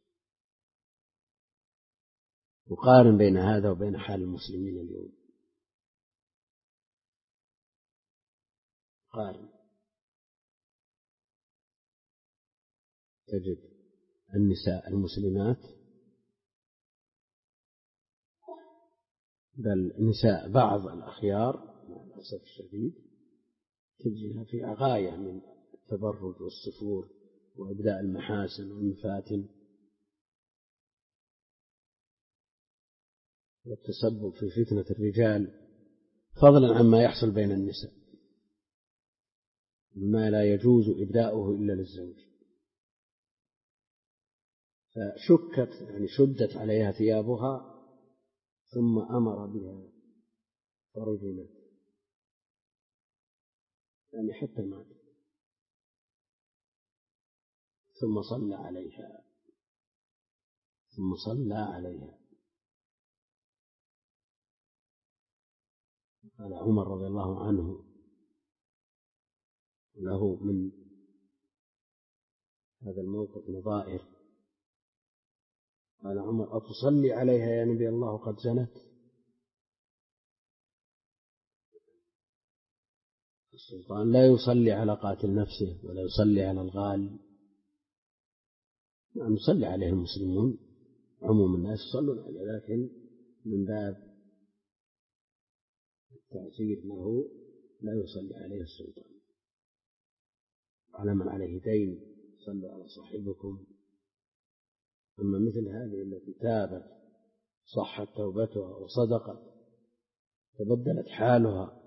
وقارن بين هذا وبين حال المسلمين اليوم، قارن، تجد النساء المسلمات، بل نساء بعض الأخيار مع الأسف الشديد تجدها في غاية من التبرج والسفور وإبداء المحاسن والمفاتن والتسبب في فتنة الرجال، فضلا عما يحصل بين النساء ما لا يجوز إبداؤه إلا للزوج. فشكت يعني شدت عليها ثيابها ثم أمر بها فرجمت، يعني حتى ماتت، ثم صلى عليها ثم صلى عليها قال عمر رضي الله عنه له من هذا الموقف نظائر، قال عمر: أتصلي عليها يا نبي الله قد زنت؟ السلطان لا يصلي على قاتل نفسه ولا يصلي على الغال، نعم يصلي عليه المسلمون، عموم الناس يصلون عليه، لكن من باب التعزير له لا يصلي عليه السلطان. على من عليه دين صلوا على صاحبكم. أما مثل هذه التي تابت صحت توبتها وصدقت تبدلت حالها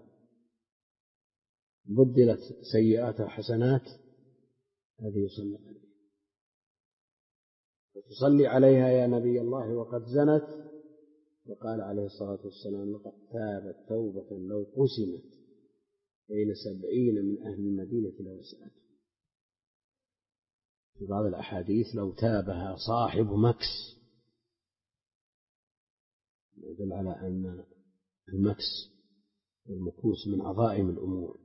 بدلت سيئاتها حسنات، هذه يصلى عليها. وتصلي عليها يا نبي الله وقد زنت، وقال عليه الصلاة والسلام: لقد تابت توبة لو قسمت بين سبعين من أهل المدينة لوسعته. في بعض الأحاديث: لو تابها صاحب مكس، يدل على أن المكس والمكوس من عظائم الأمور.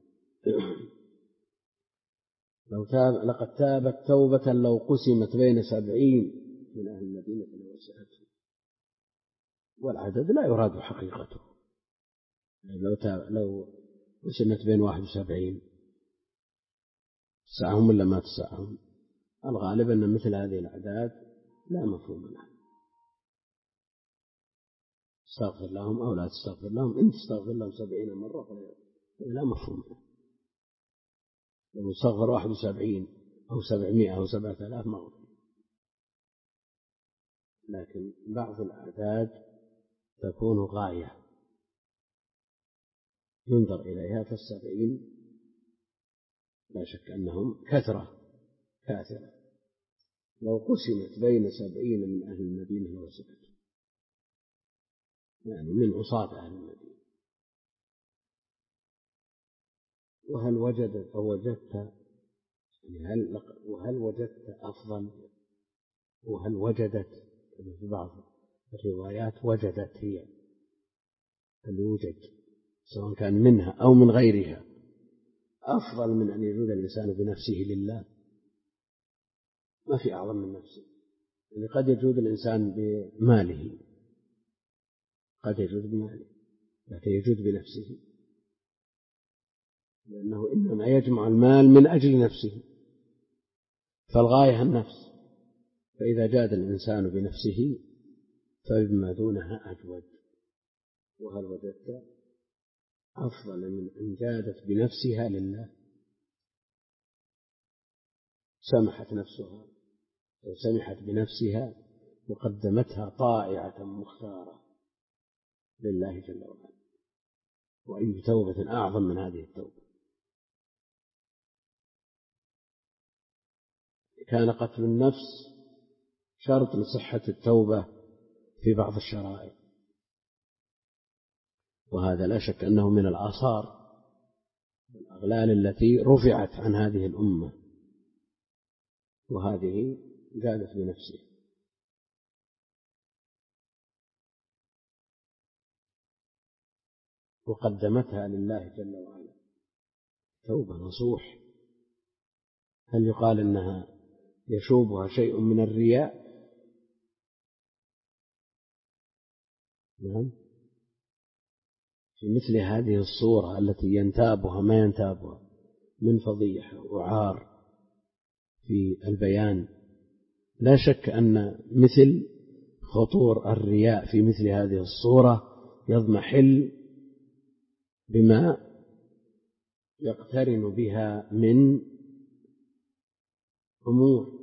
لو تاب لقد تابت توبة لو قسمت بين سبعين من أهل المدينة لوسعته. والعدد لا يراد حقيقته، لو تاب لو قسمت بين واحد وسبعين تسعهم ولا ما تسعهم، الغالب أن مثل هذه الأعداد لا مفهوم لها. تستغفر لهم أو لا تستغفر لهم، إن تستغفر لهم سبعين مرة فلا لا مفهوم لها. لو استغفر واحد وسبعين أو سبعمائة أو سبعة آلاف مرة. لكن بعض الأعداد تكون غاية ينظر إليها، فالسبعين لا شك أنهم كثرة كاثرة، لو قسمت بين سبعين من أهل المدينة لوسعته، يعني من عصاة أهل المدينة. وهل وجدت أو وجدت يعني هل وهل وجدت أفضل، وهل وجدت في بعض الروايات وجدت هي، هل يوجد سواء كان منها أو من غيرها أفضل من أن يجود الإنسان بنفسه لله؟ ما في أعظم من نفسه. يعني قد يجود الإنسان بماله، قد يجود بماله، لكن يجود بنفسه، لأنه إنما يجمع المال من أجل نفسه، فالغاية النفس. فإذا جاد الإنسان بنفسه فبما دونها أجود. وهل وجدت أفضل من أن جادت بنفسها لله؟ سمحت نفسها وسمحت بنفسها وقدمتها طائعة مختارة لله جل وعلا. وأي توبة أعظم من هذه التوبة؟ كان قتل النفس شرط لصحة التوبة في بعض الشرائع، وهذا لا شك أنه من الآثار الأغلال التي رفعت عن هذه الأمة، وهذه جادت بنفسه. وقدمتها لله جل وعلا توبة نصوح. هل يقال إنها يشوبها شيء من الرياء؟ نعم، في مثل هذه الصورة التي ينتابها ما ينتابها من فضيحة وعار في البيان، لا شك أن مثل خطور الرياء في مثل هذه الصورة يضمحل بما يقترن بها من أمور.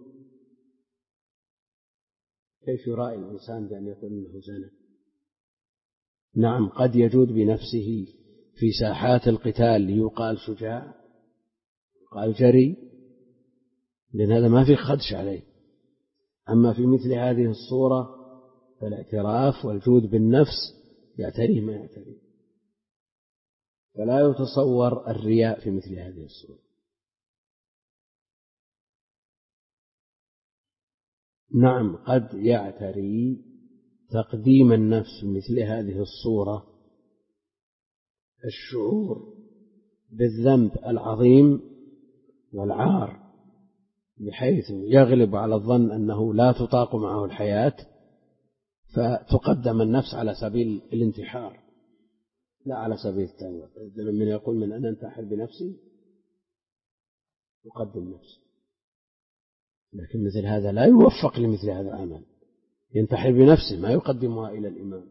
كيف يرائي الإنسان بأن يقول إنه زنا؟ نعم، قد يجود بنفسه في ساحات القتال ليقال شجاع، قال جري، لأن هذا ما في خدش عليه. أما في مثل هذه الصورة فالاعتراف والجود بالنفس يعتريه ما يعتريه، فلا يتصور الرياء في مثل هذه الصورة. نعم، قد يعتري تقديم النفس في مثل هذه الصورة الشعور بالذنب العظيم والعار، بحيث يغلب على الظن أنه لا تطاق معه الحياة، فتقدم النفس على سبيل الانتحار لا على سبيل التوبة. من يقول من أن أنتحر بنفسي يقدم نفسي، لكن مثل هذا لا يوفق لمثل هذا العمل، ينتحر بنفسه ما يقدمها إلى الإمام.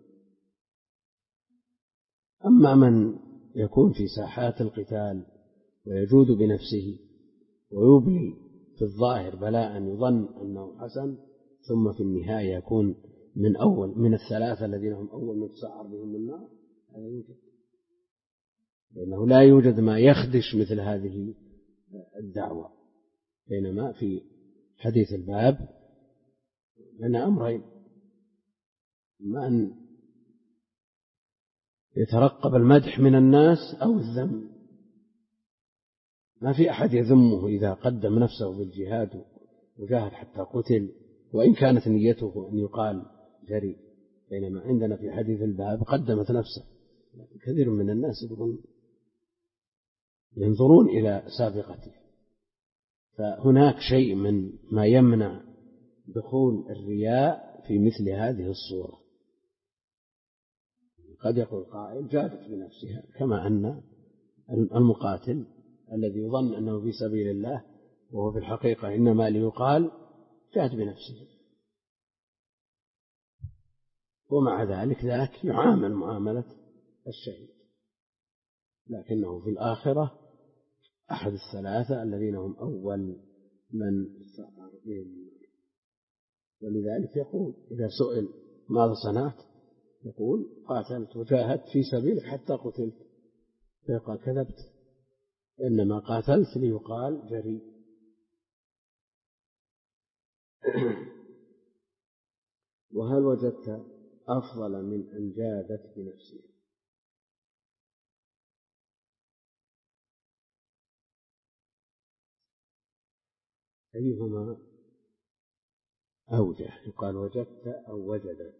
أما من يكون في ساحات القتال ويجود بنفسه ويبلي في الظاهر بلاء يظن أنه حسن، ثم في النهاية يكون من أول من الثلاثة الذين هم أول من تسعر بهم النار، هذا يوجد، لأنه لا يوجد ما يخدش مثل هذه الدعوة. بينما في حديث الباب لنا أمرين: ما أن يترقب المدح من الناس أو الذم. ما في أحد يذمه إذا قدم نفسه بالجهاد وجاهد حتى قتل، وإن كانت نيته أن يقال جريء. بينما عندنا في حديث الباب قدمت نفسه، كثير من الناس ينظرون إلى سابقته. فهناك شيء من ما يمنع دخول الرياء في مثل هذه الصورة. قد يقول قائل جادت بنفسها، كما أن المقاتل الذي يظن أنه في سبيل الله وهو في الحقيقة إنما ليقال جاد بنفسه، ومع ذلك ذاك يعامل معاملة الشهيد، لكنه في الآخرة أحد الثلاثة الذين هم أول من سعر بهم النار. ولذلك يقول إذا سئل ماذا صنعت يقول قاتلت وجاهدت في سبيلك حتى قتلت، فيقال كذبت، إنما قاتلت ليقال جريء. وهل وجدت أفضل من أن جادت بنفسها؟ أيهما أوجه؟ يقال وجدت أو وجدت،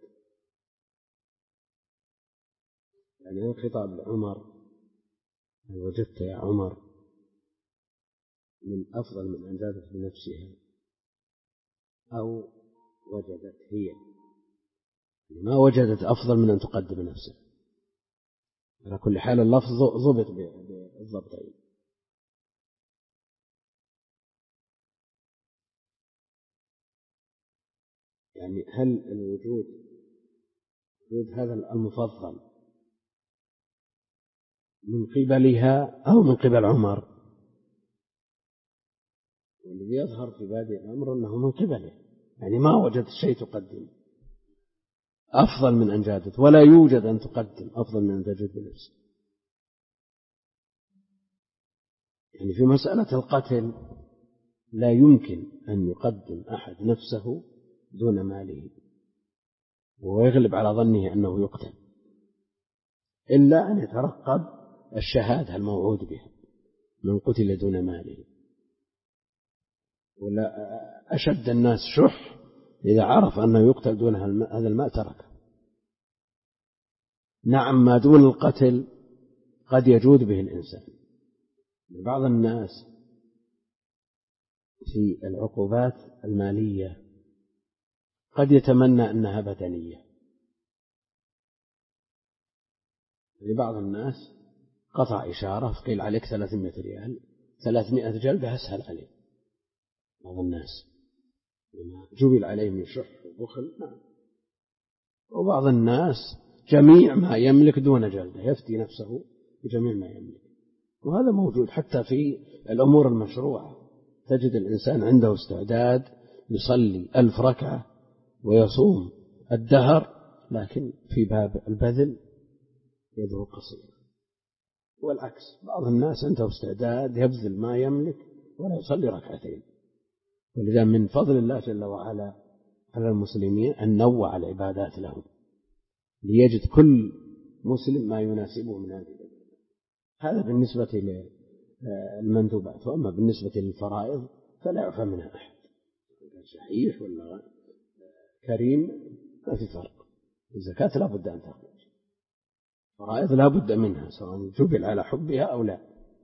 يعني الخطاب لعمر: هل وجدت يا عمر من أفضل من أن جادت بنفسها، أو وجدت هي؟ ما وجدت أفضل من أن تقدم نفسها. على كل حال اللفظ ضبط بالضبطين. يعني هل الوجود وجود هذا المفضل من قبلها أو من قبل عمر؟ والذي يظهر في بادئ الأمر أنه من قبله، يعني ما وجدت شيء تقدم أفضل من أن جادت، ولا يوجد أن تقدم أفضل من أن تجد بنفسه. يعني في مسألة القتل لا يمكن أن يقدم أحد نفسه دون ماله ويغلب على ظنه أنه يقتل، إلا أن يترقب الشهادة الموعود بها من قتل دون ماله. ولا أشد الناس شح إذا عرف أنه يقتل دون هذا الماء تركه. نعم ما دون القتل قد يجود به الإنسان. بعض الناس في العقوبات المالية قد يتمنى أنها بدنية. لبعض الناس قطع إشارة قيل عليك ثلاثمائة ريال، ثلاثمائة جلدة أسهل عليه. بعض الناس جبل عليه من شح وبخل. نعم. وبعض الناس جميع ما يملك دون جلدة، يفتي نفسه بجميع ما يملك، وهذا موجود حتى في الأمور المشروعة. تجد الإنسان عنده استعداد يصلي ألف ركعة ويصوم الدهر، لكن في باب البذل يده قصير. والعكس، بعض الناس عنده استعداد يبذل ما يملك ولا يصلي ركعتين. ولذا من فضل الله جل وعلا على المسلمين أن نوع العبادات لهم ليجد كل مسلم ما يناسبه من هذه العبادات. هذا بالنسبة للمندوبات. وأما بالنسبة للفرائض فلا يعفى منها أحد، كان شحيح ولا كريم ما في فرق. الزكاة لا بد أن تخرج، فرائض لا بد منها سواء جبل على حبها أو لا.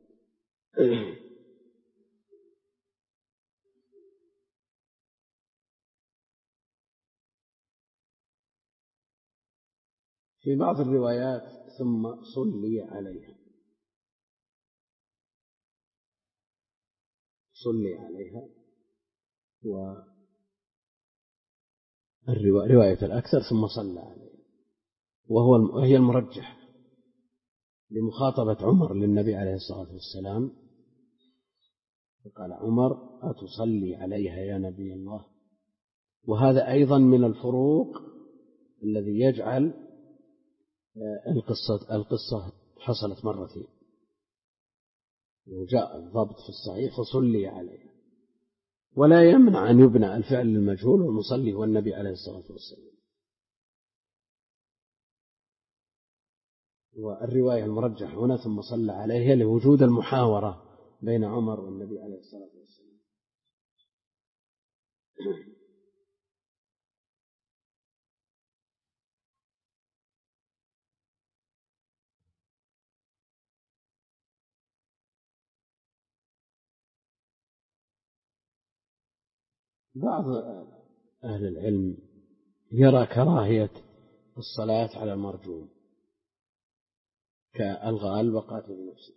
في بعض الروايات ثم صلي عليها، صلي عليها. والرواية الأكثر ثم صلى عليها، وهو وهي المرجح لمخاطبة عمر للنبي عليه الصلاة والسلام. فقال عمر أتصلي عليها يا نبي الله. وهذا أيضا من الفروق الذي يجعل القصة, القصة حصلت مرتين، وجاء الضبط في الصحيح فصلي عليها، ولا يمنع أن يبنى الفعل المجهول والمصلي هو النبي عليه الصلاة والسلام. والرواية المرجح هنا ثم صلى عليها لوجود المحاورة بين عمر والنبي عليه الصلاة والسلام. بعض أهل العلم يرى كراهية الصلاة على المرجوم كالغال وقاتل نفسه،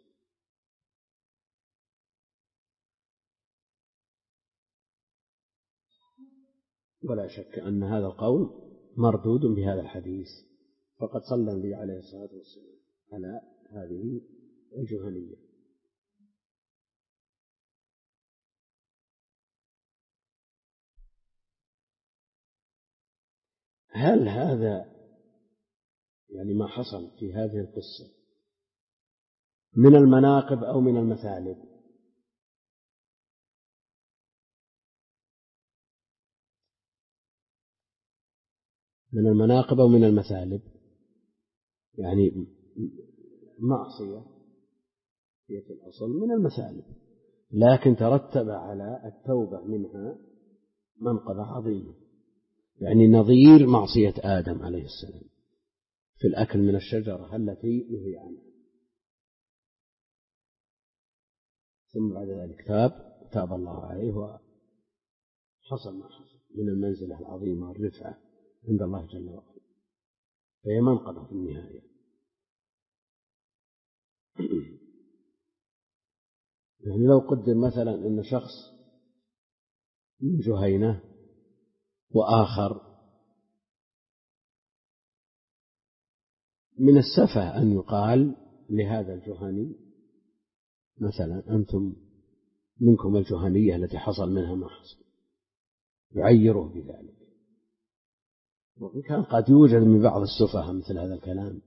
ولا شك أن هذا القول مردود بهذا الحديث، فقد صلى النبي عليه الصلاة والسلام على هذه الجهنية. هل هذا يعني ما حصل في هذه القصة من المناقب أو من المثالب؟ من المناقب أو من المثالب؟ يعني معصية هي في الأصل من المثالب، لكن ترتب على التوبة منها منقبة عظيمة، يعني نظير معصية آدم عليه السلام في الأكل من الشجرة التي نهي عنها. ثم بعد ذلك تاب تاب الله عليه وحصل ما حصل من المنزلة العظيمة والرفعة عند الله جل وعلا، فهي منقبة في النهاية. يعني لو قدر مثلا أن شخص من جهينة وآخر من السفة أن يقال لهذا الجهني مثلا أنتم منكم الجهنية التي حصل منها ما حصل، يعيره بذلك. وإن كان قد يوجد من بعض السفهاء مثل هذا الكلام،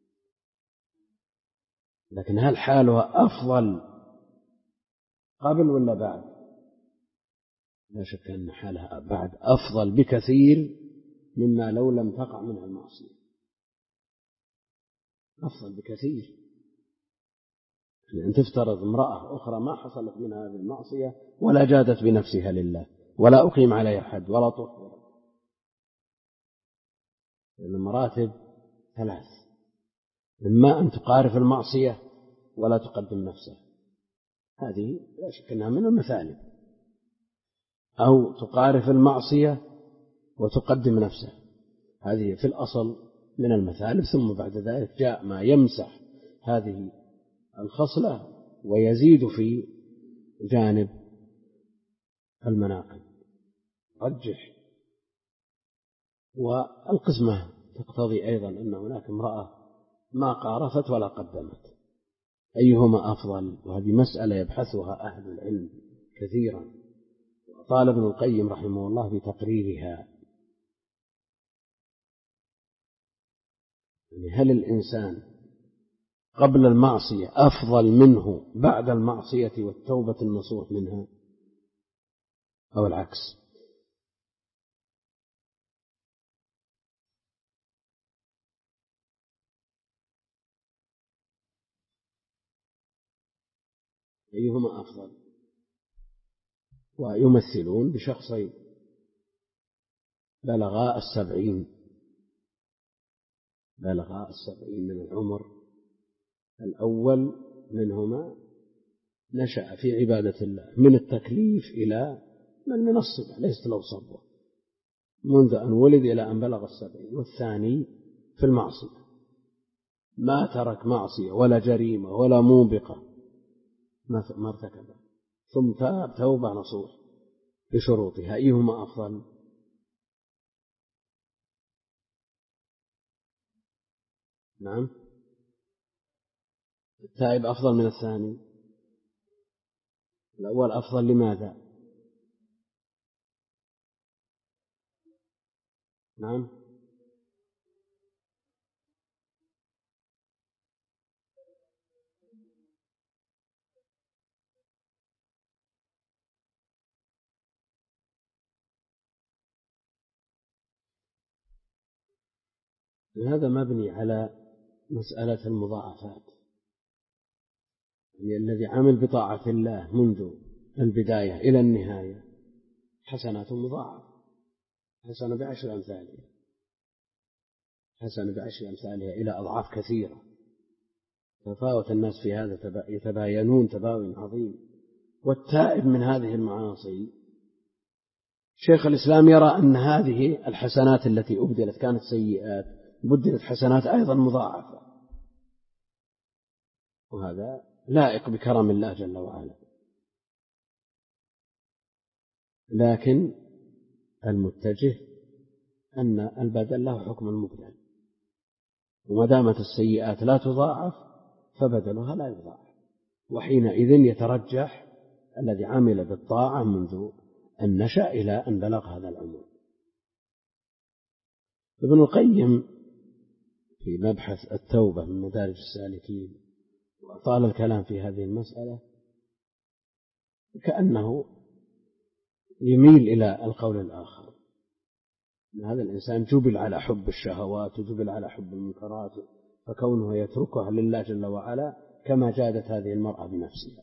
لكن هل حالها أفضل قبل ولا بعد؟ لا شك أن حالها بعد أفضل بكثير مما لو لم تقع منها المعصية، أفضل بكثير. يعني أن تفترض امرأة أخرى ما حصلت منها هذه المعصية ولا جادت بنفسها لله ولا أقيم عليها حد ولا تطهر، لأن المراتب ثلاث: إما أن تقارف المعصية ولا تقدم نفسها، هذه لا شك أنها من المثالب، أو تقارف المعصية وتقدم نفسها، هذه في الأصل من المثالب. ثم بعد ذلك جاء ما يمسح هذه الخصلة ويزيد في جانب المناقب. رجح. والقسمة تقتضي أيضا أن هناك امرأة ما قارفت ولا قدمت، أيهما أفضل؟ وهذه مسألة يبحثها أهل العلم كثيرا، وطال ابن القيم رحمه الله بتقريرها. يعني هل الإنسان قبل المعصية أفضل منه بعد المعصية والتوبة النصوح منها، أو العكس؟ أيهما أفضل؟ ويمثلون بشخصين بلغا السبعين بلغا السبعين من العمر، الأول منهما نشأ في عبادة الله من التكليف إلى من من الصبا ليست له صبوة، منذ أن ولد إلى أن بلغ السبعين. والثاني في المعصية ما ترك معصية ولا جريمة ولا موبقة ما ارتكبها، ثم تاب توبة نصوح بشروطها، أيهما أفضل؟ نعم، التائب أفضل من الثاني. الأول أفضل لماذا؟ نعم، هذا مبني على مسألة المضاعفات، يعني الذي عمل بطاعة الله منذ البداية إلى النهاية حسنات مضاعفة، حسنة بعشر أمثالها حسنة بعشر أمثالها إلى أضعاف كثيرة. تفاوت الناس في هذا، يتباينون تباين عظيم. والتائب من هذه المعاصي شيخ الإسلام يرى أن هذه الحسنات التي أبدلت كانت سيئات بدلت حسنات أيضا مضاعفة، وهذا لائق بكرم الله جل وعلا. لكن المتجه أن البدل له حكم المبدل، وما دامت السيئات لا تضاعف فبدلها لا يضاعف، وحينئذ يترجح الذي عمل بالطاعة منذ أن نشأ إلى أن بلغ هذا العمر. ابن القيم في مبحث التوبة من مدارج السالكين وطال الكلام في هذه المسألة كأنه يميل إلى القول الآخر، أن هذا الإنسان جبل على حب الشهوات وجبل على حب المنكرات، فكونه يتركها لله جل وعلا كما جادت هذه المرأة بنفسها.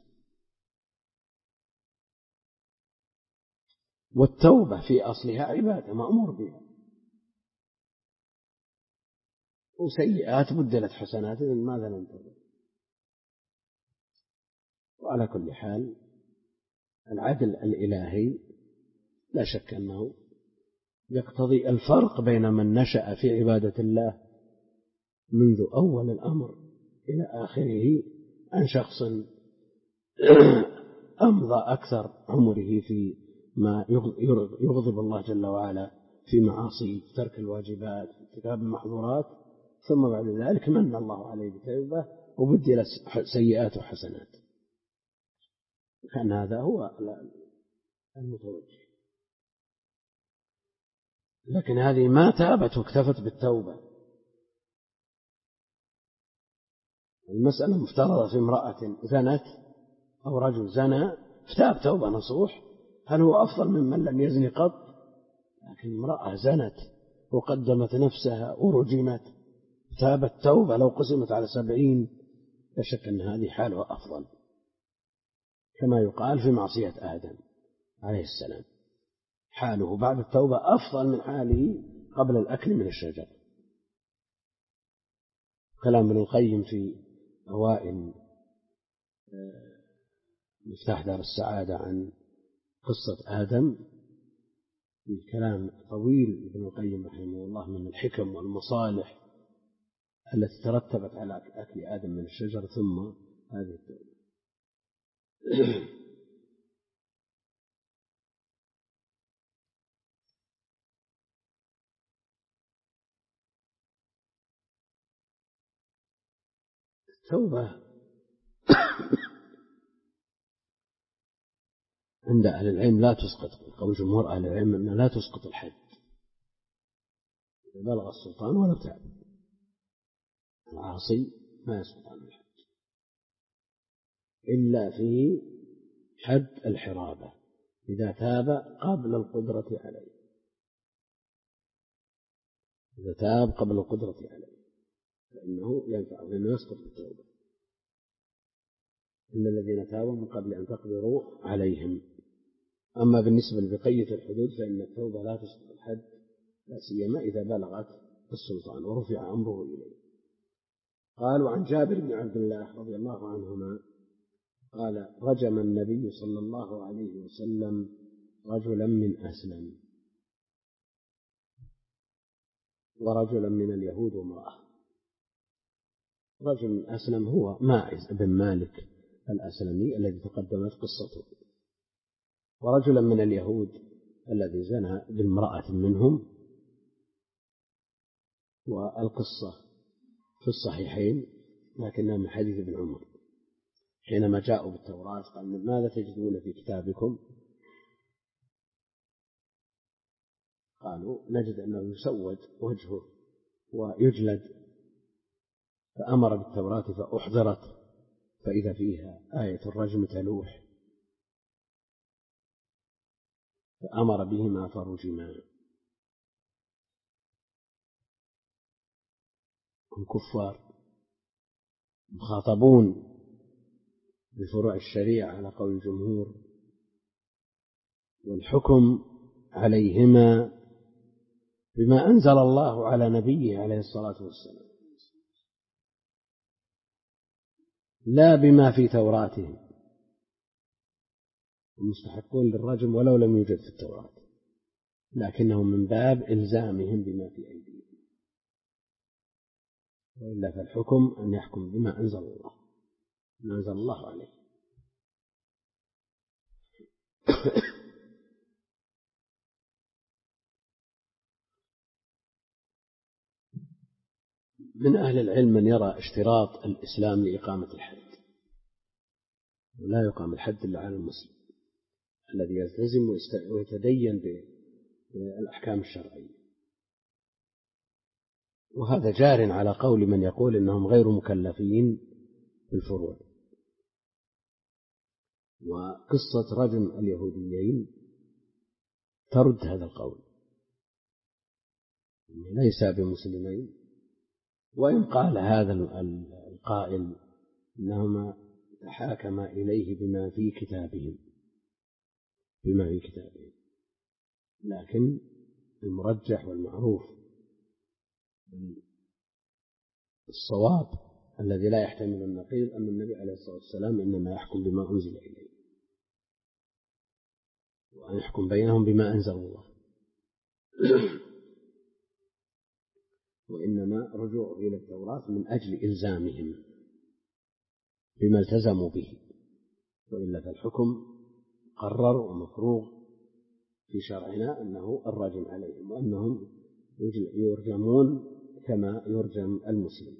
والتوبة في أصلها عبادة مأمور بها، وسيئات بدلت حسنات، إذن ماذا ننتظر؟ وعلى كل حال العدل الإلهي لا شك أنه يقتضي الفرق بين من نشأ في عبادة الله منذ أول الأمر إلى آخره عن شخص أمضى أكثر عمره في ما يغضب الله جل وعلا في معاصي، في ترك الواجبات، في ارتكاب المحظورات، ثم بعد ذلك من الله عليه بتوبة وبدل سيئات وحسنات. كان هذا هو المتوجه. لكن هذه ما تابت واكتفت بالتوبة. المسألة مفترضة في امرأة زنت أو رجل زنى فتاب توبة نصوح، هل هو أفضل ممن لم يزني قط؟ لكن امرأة زنت وقدمت نفسها ورجمت تابت توبة لو قسمت على سبعين لا شك أن هذه حالها أفضل، كما يقال في معصية آدم عليه السلام، حاله بعد التوبة أفضل من حاله قبل الأكل من الشجر. كلام ابن القيم في أوائل مفتاح دار السعادة عن قصة آدم في كلام طويل ابن القيم رحمه الله من الحكم والمصالح التي ترتبت على أكل آدم من الشجر ثم هذه التوبة. التوبة عند أهل العلم لا تسقط، قول جمهور أهل العلم أنها لا تسقط الحد إذا بلغ السلطان ولو تاب، العاصي ما يسقط عنه الحد إلا في حد الحرابة إذا تاب قبل القدرة عليه، إذا تاب قبل القدرة عليه فإنه ينفع لأنه يسقط التوبة، إلا الذين تابوا من قبل أن تقدروا عليهم. أما بالنسبة لبقية الحدود فإن التوبة لا تسقط الحد لا سيما إذا بلغت السلطان ورفع أمره إليه. قالوا عن جابر بن عبد الله رضي الله عنهما قال رجم النبي صلى الله عليه وسلم رجلا من أسلم ورجلا من اليهود وامرأة. رجل من أسلم هو ماعز بن مالك الأسلمي الذي تقدمت قصته، ورجلا من اليهود الذي زنى بامرأة منهم، والقصة في الصحيحين لكنها من حديث ابن عمر حينما جاءوا بالتوراة قال ماذا تجدون في كتابكم؟ قالوا نجد أنه يسود وجهه ويجلد، فأمر بالتوراة فأحضرت فإذا فيها آية الرجم تلوح فأمر بهما فرجما. الكفار مخاطبون بفروع الشريعة على قول الجمهور، والحكم عليهما بما أنزل الله على نبيه عليه الصلاة والسلام لا بما في توراتهم، المستحقون للرجم ولو لم يوجد في التوراة، لكنهم من باب إلزامهم بما في أيديهم، وإلا فالحكم أن يحكم بما أنزل الله ما أنزل الله عليه. من أهل العلم من يرى اشتراط الإسلام لإقامة الحد، ولا يقام الحد إلا على المسلم الذي يلتزم ويتدين بالأحكام الشرعية، وهذا جار على قول من يقول إنهم غير مكلفين بالفروع. وقصة رجم اليهوديين ترد هذا القول، ليس بمسلمين، وإن قال هذا القائل إنهما تحاكما إليه بما في كتابهم بما في كتابهم لكن المرجح والمعروف الصواب الذي لا يحتمل النقيض أن النبي عليه الصلاة والسلام إنما يحكم بما أنزل إليه، وأن يحكم بينهم بما أنزل الله وإنما رجوع إلى التوراة من أجل إلزامهم بما التزموا به، وإلا فالحكم قرر ومفروغ في شرعنا أنه الرجم عليهم وأنهم يرجمون كما يرجم المسلم.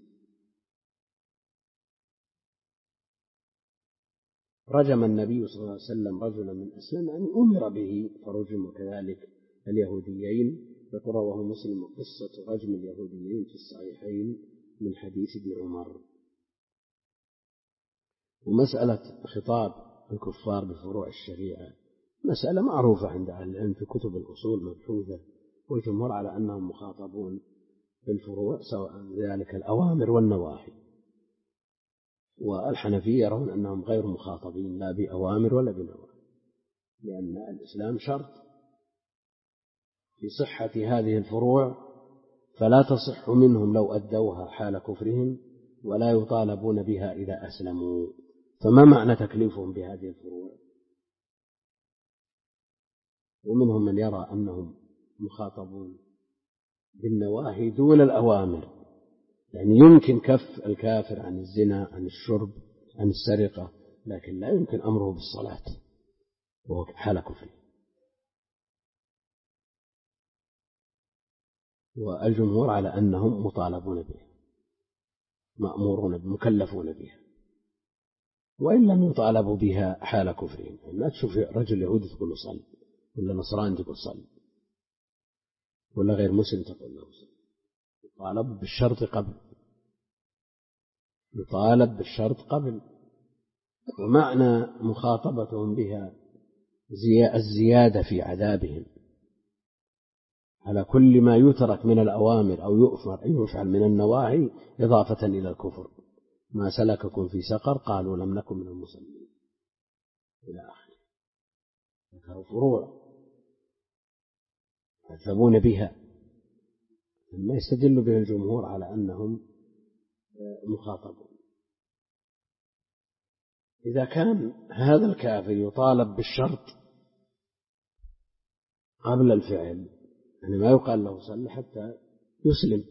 رجم النبي صلى الله عليه وسلم رجلا من أسلم أن أمر به فرجم، وكذلك اليهوديين، فرواه مسلم قصة رجم اليهوديين في الصحيحين من حديث ابن عمر. ومسألة خطاب الكفار بفروع الشريعة مسألة معروفة عند أهل العلم في كتب الأصول مبحوثة، والجمهور على أنهم مخاطبون بالفروع سواء ذلك الأوامر والنواهي، والحنفية يرون أنهم غير مخاطبين لا بأوامر ولا بنواهي، لأن الإسلام شرط في صحة هذه الفروع، فلا تصح منهم لو أدوها حال كفرهم، ولا يطالبون بها إذا أسلموا. فما معنى تكليفهم بهذه الفروع؟ ومنهم من يرى أنهم مخاطبون بالنواهي دون الأوامر، يعني يمكن كف الكافر عن الزنا، عن الشرب، عن السرقة، لكن لا يمكن أمره بالصلاة وهو حال كفره. والجمهور على أنهم مطالبون بها، مأمورون مكلفون بها، وإن لم يطالبوا بها حال كفرهم. لا تشوف رجل يهودي تقول له صل، ولا نصراني تقول صل، ولا غير مسلم تقول له صل. يطالب بالشرط قبل، يطالب بالشرط قبل. ومعنى مخاطبتهم بها الزيادة في عذابهم على كل ما يترك من الأوامر أو يؤمر أن يفعل من النواهي، إضافة إلى الكفر. ما سلككم في سقر؟ قالوا لم نكن من المصلين، إلى آخره. ذكروا فروع يعذبون بها، ما يستدل به الجمهور على أنهم مخاطبون. إذا كان هذا الكافر يطالب بالشرط قبل الفعل، يعني ما يقال له صل حتى يسلم.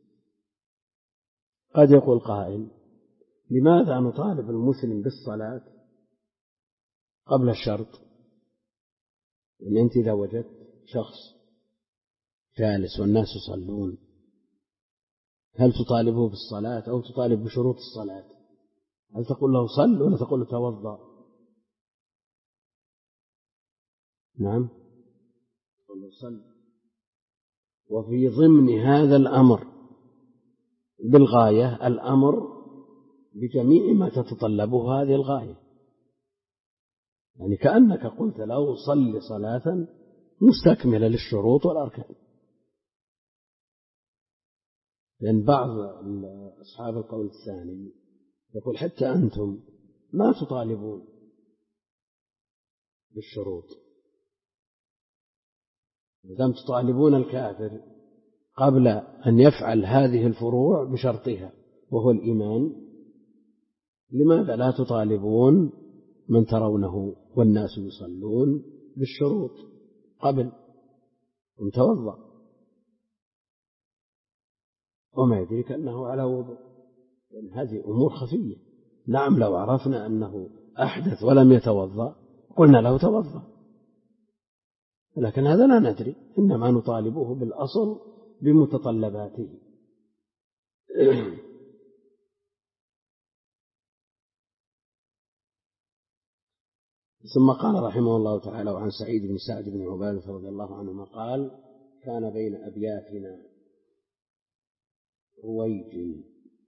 قد يقول قائل: لماذا نطالب المسلم بالصلاة قبل الشرط؟ يعني أنت إذا وجدت شخص جالس والناس يصلون، هل تطالبه بالصلاة أو تطالب بشروط الصلاة؟ هل تقول له صل ولا تقول له توضأ؟ نعم، تقول له صل. وفي ضمن هذا الأمر بالغاية الأمر بجميع ما تتطلبه هذه الغاية، يعني كأنك قلت له صل صلاة مستكملة للشروط والأركان. لأن بعض أصحاب القول الثاني يقول: حتى أنتم ما تطالبون بالشروط، إذا تطالبون الكافر قبل أن يفعل هذه الفروع بشرطها وهو الإيمان، لماذا لا تطالبون من ترونه والناس يصلون بالشروط قبل ومتوضأ وما يدرك أنه على وضوء؟ لأن هذه أمور خفية. نعم، لو عرفنا أنه أحدث ولم يتوضأ قلنا له توضأ، لكن هذا لا ندري، إنما نطالبه بالأصل بمتطلباته. ثم قال رحمه الله تعالى: وعن سعيد بن سعد بن عبادة رضي الله عنهما قال: كان بين أبياتنا رويجل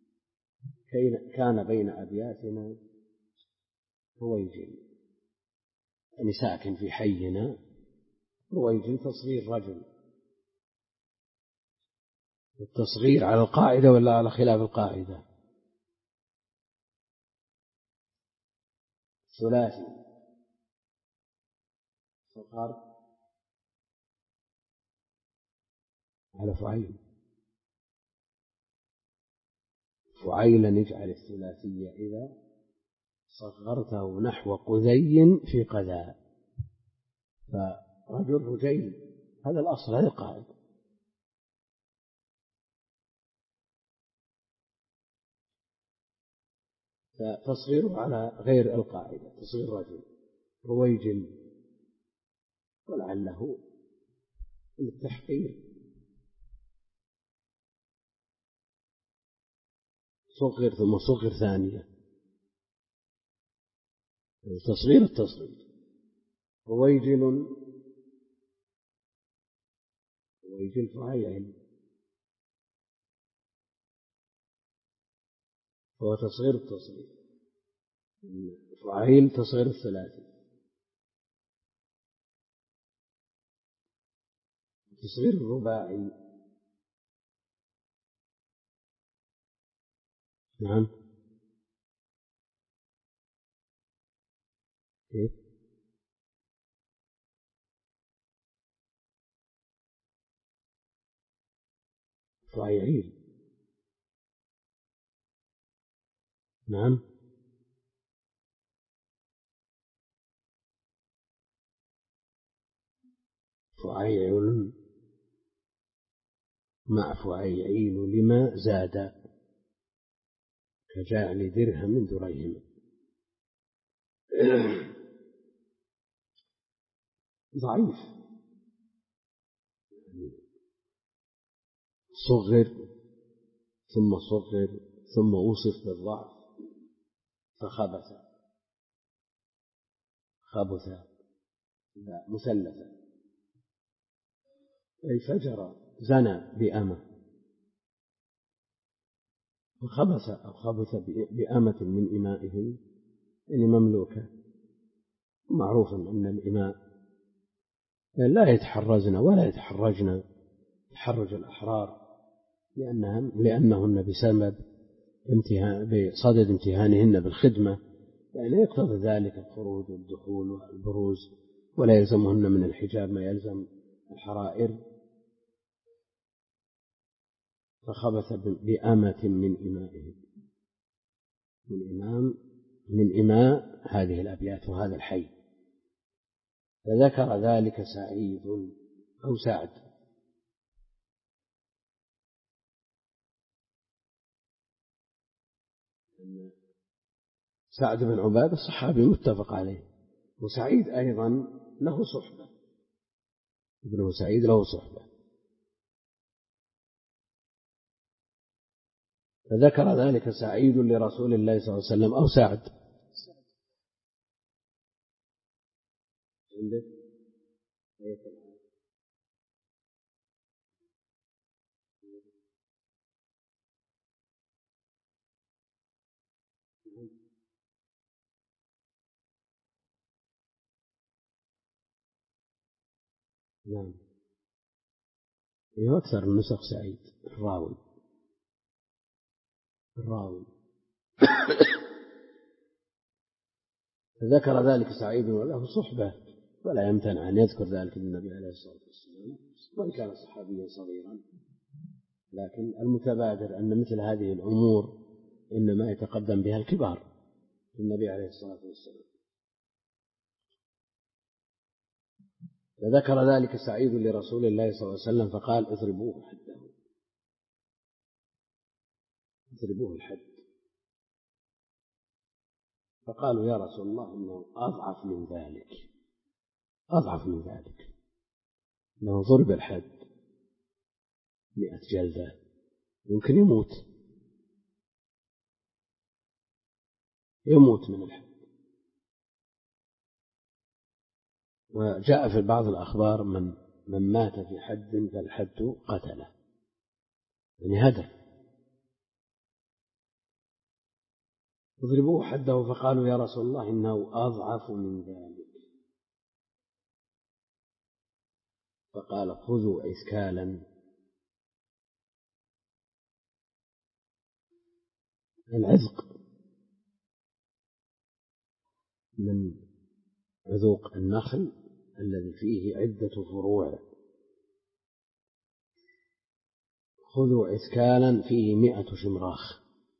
كان بين أبياتنا رويجل يعني ساكن في حينا. رويجل تصغير رجل، التصغير على القاعدة ولا على خلاف القاعدة؟ ثلاثي صغر على فعيل، فعيلا نجعل الثلاثية إذا صغرته نحو قذي في قذاء، فرجل رجيل، هذا الأصل، هذه القاعدة. فتصغيره على غير القاعدة، تصغير رجل رويجل، ولعله للتحقير، صغر ثم صغر ثانية، تصغير التصغير. رويجل رويجل فعيل، هو تصغير التصغير، فعيل تصغير الثلاثي. تصغير الرباعي. نعم. كيف؟ فعيعيل. نعم. فعيعل مع فعيعيل لما زاد كجعل درهم دريهم. ضعيف، صغر ثم صغر ثم وصف بالضعف فخبث خبث لا مثلثا، أي فجر زنى بأمة وخبث أو خبث بأمة من إمائهم، يعني مملوكة. معروف أن الإماء لا يتحرزن ولا يتحرجن تحرج الأحرار لأنهن, لأنهن بسبب امتهان بصدد امتهانهن بالخدمة، يعني يقتضي ذلك الخروج والدخول والبروز، ولا يلزمهن من الحجاب ما يلزم الحرائر. فخبث بأمة من إمائهم، من إمام من إماء هذه الأبيات وهذا الحي. فذكر ذلك سعيد أو سعد. سعد بن عبادة الصحابي متفق عليه، وسعيد أيضا له صحبة، ابنه سعيد له صحبة. فذكر ذلك سعيد لرسول الله صلى الله عليه وسلم أو سعد. عندك نعم. أكثر النسخ سعيد الراوي الراوي فذكر ذلك سعيد وله صحبة، ولا يمتنع أن يذكر ذلك للنبي عليه الصلاة والسلام وإن كان صحابيا صغيرا. لكن المتبادر أن مثل هذه الأمور إنما يتقدم بها الكبار للنبي عليه الصلاة والسلام. فذكر ذلك سعيد لرسول الله صلى الله عليه وسلم فقال اضربوه حده، اضربوه الحد. فقالوا يا رسول الله إنه أضعف من ذلك، أضعف من ذلك، إنه ضرب الحد مئة جلدة يمكن يموت يموت من الحد. وجاء في بعض الأخبار من من مات في حد فالحد قتله، يعني هدف. اضربوه حده. فقالوا يا رسول الله إنه أضعف من ذلك. فقال خذوا عسكالا، العزق من عذوق النخل الذي فيه عدة فروع، خذوا عسكالا فيه مئة شمراخ،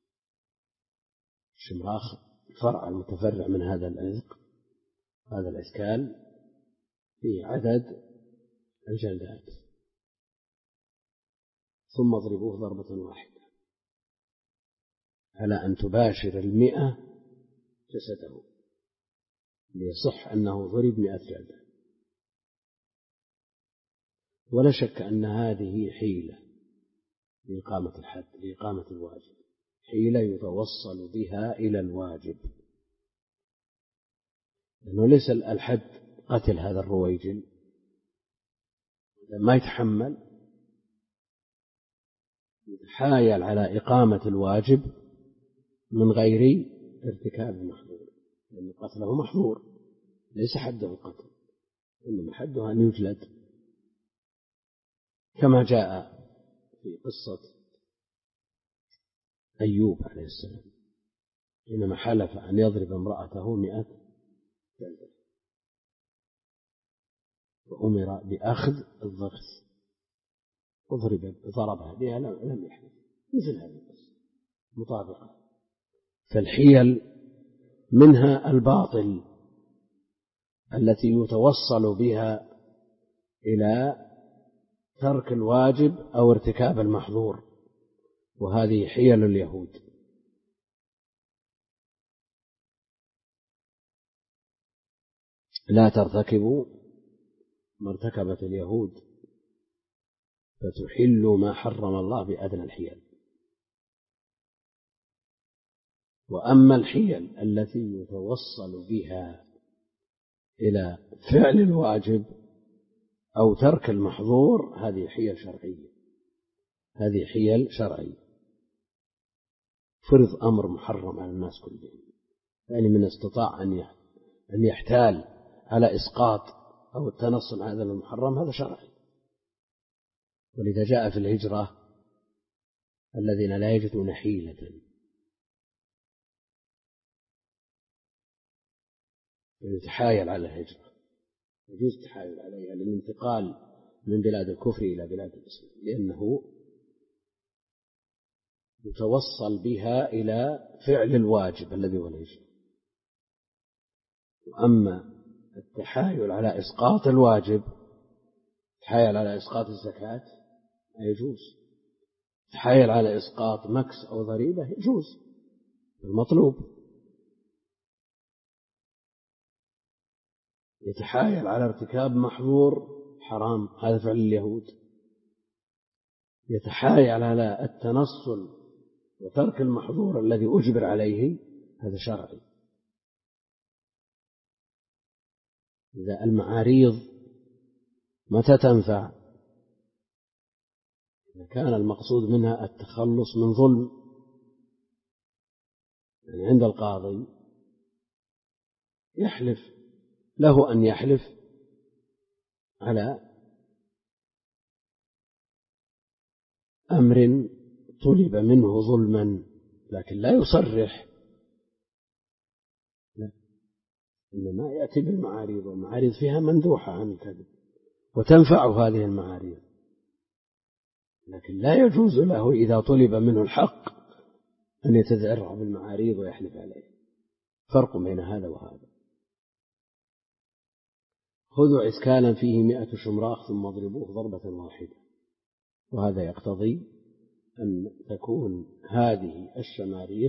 شمراخ فرع المتفرع من هذا العزق، هذا العسكال فيه عدد الجلدات، ثم اضربوه ضربة واحدة على أن تباشر المئة جسده ليصح أنه ضرب مئة جلدة. ولا شك أن هذه حيلة لإقامة الحد، لإقامة الواجب، حيلة يتوصل بها إلى الواجب، لأنه ليس الحد قتل هذا الرويجل ما يتحمل، يتحايل على إقامة الواجب من غير ارتكاب المحظور، لأن قتله محظور ليس حده القتل، إنما حده أن يجلد. كما جاء في قصة أيوب عليه السلام حينما حلف أن يضرب امرأته مئة جلدة وأمر بأخذ الضغث وضرب ضربها بها لم يحدث مثل هذه القصة مطابقة. فالحيل منها الباطل التي يتوصل بها إلى ترك الواجب أو ارتكاب المحظور، وهذه حيل اليهود. لا ترتكبوا ما ارتكبت اليهود فتحلوا ما حرم الله بأدنى الحيل. وأما الحيل التي يتوصل بها إلى فعل الواجب أو ترك المحظور هذه حيل شرعية، هذه حيل شرعية. فرض أمر محرم على الناس كلهم، يعني من استطاع أن يحتال على إسقاط أو التنصل هذا المحرم هذا شرعي. ولذا جاء في الهجرة الذين لا يجدون حيلة يتحايل على الهجرة، يجوز التحايل عليها للانتقال من بلاد الكفر إلى بلاد الإسلام، لأنه يتوصل بها إلى فعل الواجب الذي هو الهجرة. وأما التحايل على إسقاط الواجب، التحايل على إسقاط الزكاة لا يجوز، التحايل على إسقاط مكس أو ضريبة يجوز المطلوب. يتحايل على ارتكاب محظور حرام، هذا فعل اليهود. يتحايل على التنصل وترك المحظور الذي أجبر عليه هذا شرعي. إذا المعاريض متى تنفع؟ إذا كان المقصود منها التخلص من ظلم، يعني عند القاضي يحلف، له أن يحلف على أمر طلب منه ظلما، لكن لا يصرح، لا، إنما يأتي بالمعاريض، والمعاريض فيها مندوحة عن الكذب وتنفع هذه المعاريض، لكن لا يجوز له إذا طلب منه الحق أن يتذرع بالمعاريض ويحلف عليه. فرق بين هذا وهذا. خذوا عسكالا فيه مئة شمراخ ثم اضربوه ضربة واحدة، وهذا يقتضي أن تكون هذه الشماريخ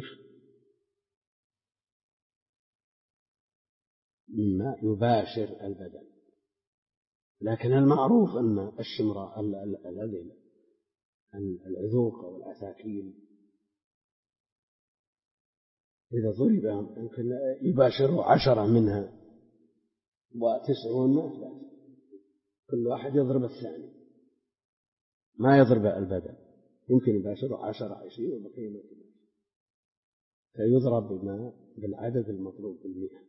مما يباشر البدن. لكن المعروف أن الشمراء العذوق والعساكين إذا ضرب يمكن يباشر عشرة منها وتسعون ما ثلاثة، كل واحد يضرب الثاني، ما يضرب البدن، يمكن يباشر عشرة عشرين وبقية ما تباشر، فيضرب بما بالعدد المطلوب بالمئة.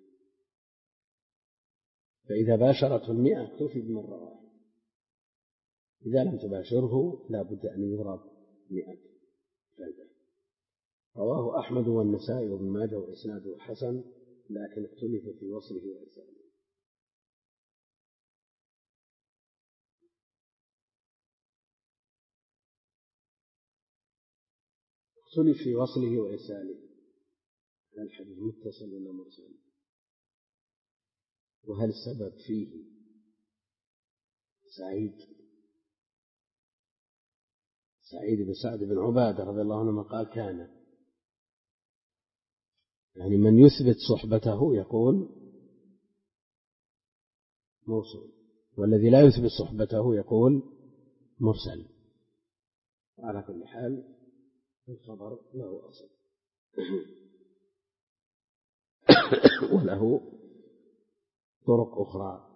فإذا باشرته المئة اكتفي بمرة واحدة، إذا لم تباشره لا بد أن يضرب مئة جلدة. رواه أحمد والنسائي وابن ماجه وإسناده حسن، لكن اختلف في وصله وإرساله. اختلف في وصله وإرساله، هل الحديث متصل ولا مرسل؟ وهل السبب فيه سعيد سعيد بن سعد بن عبادة رضي الله عنه قال كان، يعني من يثبت صحبته يقول موصول، والذي لا يثبت صحبته يقول مرسل. على كل حال الخبر له أصل وله طرق أخرى.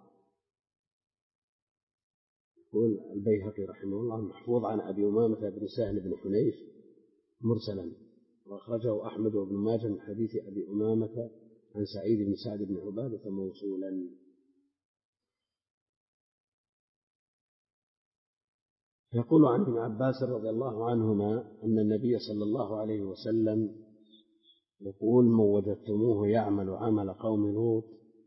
يقول البيهقي رحمه الله محفوظ عن أبي أمامة بن سهل بن حنيف مرسلا، وأخرجه أحمد وابن ماجه من حديث أبي أمامة عن سعيد بن سعد بن عبادة موصولا. يقول عن ابن عباس رضي الله عنهما أن النبي صلى الله عليه وسلم يقول: من وجدتموه يعمل عمل قوم لوط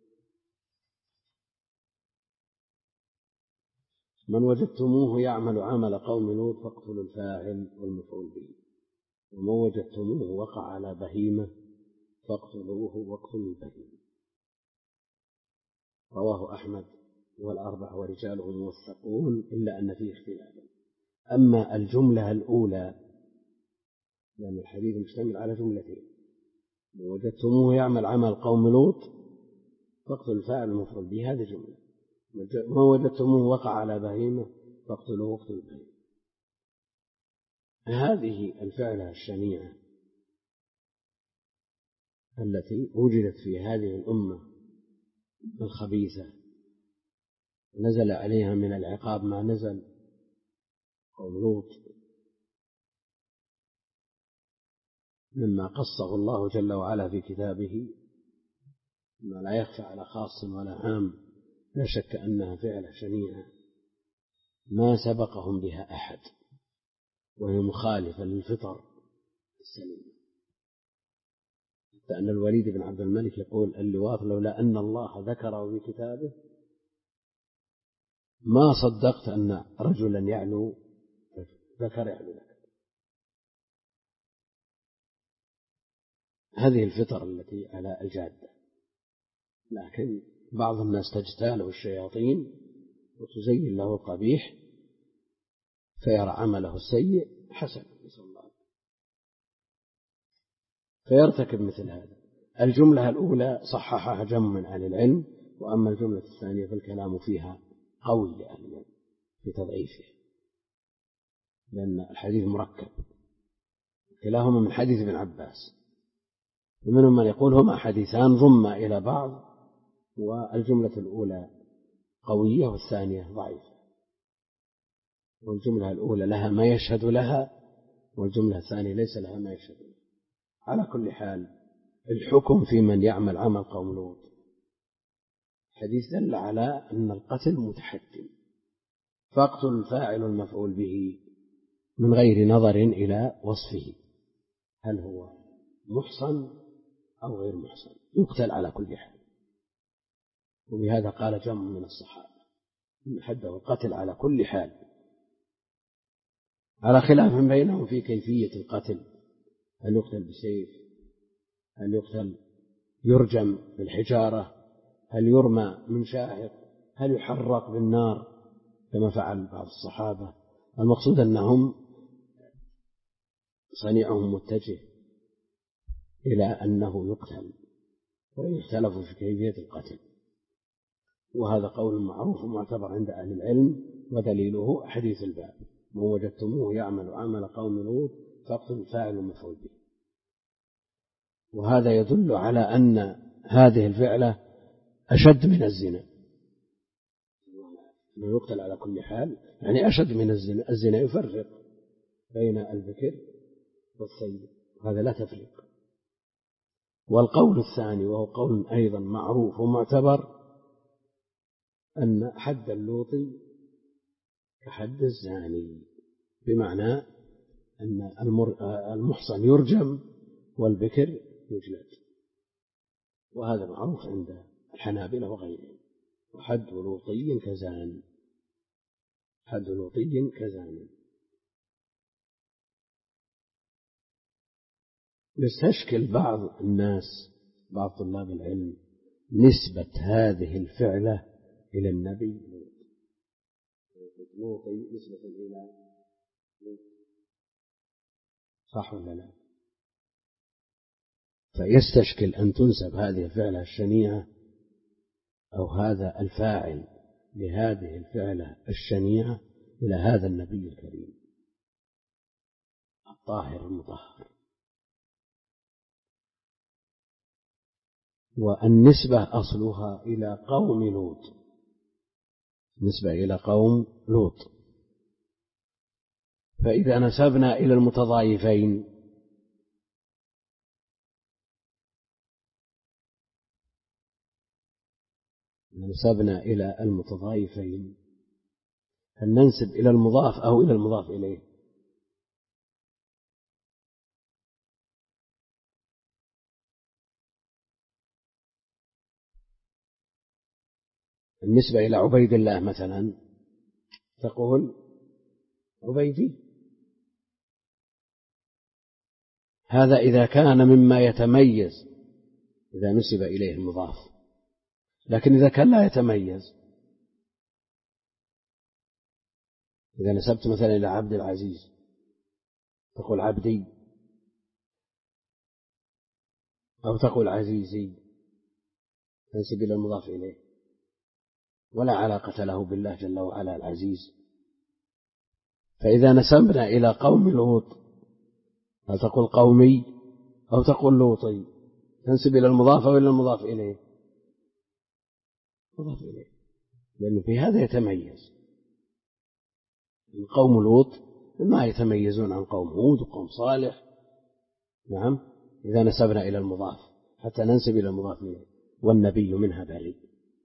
من وجدتموه يعمل عمل قوم لوط فاقتلوا الفاعل والمفعول به، ومن وجدتموه وقع على بهيمة فاقتلوه واقتلوا البهيمة. رواه أحمد والأربعة ورجاله موثقون إلا أن فيه اختلافا. أما الجملة الأولى لأن الحديث مشتمل على جملتين: من وجدتموه يعمل عمل قوم لوط فاقتلوا الفاعل المفعول به، هذه جملة. من وجدتموه وقع على بهيمة فاقتلوه واقتلوا البهيمة. هذه الفعلة الشنيعة التي وجدت في هذه الأمة الخبيثة نزل عليها من العقاب ما نزل قوم لوط، مما قصه الله جل وعلا في كتابه ما لا يخفى على خاص ولا عام، لا شك أنها فعلة شنيعة ما سبقهم بها أحد، وهي مخالفة للفطر السليمة. فأن الوليد بن عبد الملك يقول: اللواط لولا أن الله ذكره في كتابه ما صدقت أن رجلا يعلو ذكر يعلو ذكر. هذه الفطر التي على الجادة، لكن بعض الناس تجتاله الشياطين وتزين له القبيح فيرى عمله السيء حسن، نسأل الله، فيرتكب مثل هذا. الجملة الأولى صححها جمع من أهل العلم، وأما الجملة الثانية فالكلام فيها قوي لأهل العلم في تضعيفها، لأن الحديث مركب، كلاهما من حديث ابن عباس، ومنهم من يقول هما حديثان ضما إلى بعض، والجملة الأولى قوية والثانية ضعيفة، والجملة الأولى لها ما يشهد لها والجملة الثانية ليس لها ما يشهد لها. على كل حال، الحكم في من يعمل عمل قوم لوط حديث دل على أن القتل متحتم، فاقتل الفاعل المفعول به من غير نظر إلى وصفه، هل هو محصن أو غير محصن، يقتل على كل حال. وبهذا قال جمع من الصحابة إن حده القتل على كل حال، على خلاف بينهم في كيفية القتل: هل يقتل بسيف، هل يقتل يرجم بالحجارة، هل يرمى من شاهق، هل يحرق بالنار كما فعل بعض الصحابة. المقصود أنهم صنيعهم متجه إلى أنه يقتل، وإن اختلفوا في كيفية القتل، وهذا قول معروف ومعتبر عند أهل العلم، ودليله حديث الباب: من وجدتموه يعمل عمل قوم لوط فاقتلوا الفاعل المفعول به. وهذا يدل على أن هذه الفعلة أشد من الزنا، أنه يقتل على كل حال يعني أشد من الزنا. الزنا يفرق بين الذكر والثيب، هذا لا تفرق. والقول الثاني وهو قول أيضا معروف ومعتبر أن حد اللوطي كحد الزاني، بمعنى أن المحصن يرجم والبكر يجلد، وهذا معروف عند الحنابلة وغيرهم. وحد لوطي كزان، حد لوطي كزان. يستشكل بعض الناس، بعض طلاب العلم، نسبة هذه الفعلة إلى النبي لوط، نسبة إلى لوط، صح ولا لا؟ فيستشكل أن تنسب هذه الفعلة الشنيعة أو هذا الفاعل لهذه الفعلة الشنيعة إلى هذا النبي الكريم الطاهر المطهر. والنسبة أصلها إلى قوم لوط، نسبة إلى قوم لوط. فإذا نسبنا إلى المتضايفين نسبنا إلى المتضايفين هل ننسب إلى المضاف أو إلى المضاف إليه؟ النسبة إلى عبيد الله مثلا تقول عبيدي، هذا إذا كان مما يتميز إذا نسب إليه المضاف، لكن إذا كان لا يتميز، إذا نسبت مثلا إلى عبد العزيز تقول عبدي أو تقول عزيزي، تنسب إلى المضاف إليه ولا علاقة له بالله جل وعلا العزيز. فإذا نسبنا إلى قوم لوط هل تقول قومي أو تقول لوطي؟ تنسب إلى المضاف أو إلى المضاف إليه؟ مضاف إليه، لأنه في هذا يتميز. قوم لوط ما يتميزون عن قوم هود وقوم صالح. نعم، إذا نسبنا إلى المضاف حتى ننسب إلى المضاف إليه. والنبي منها بريء،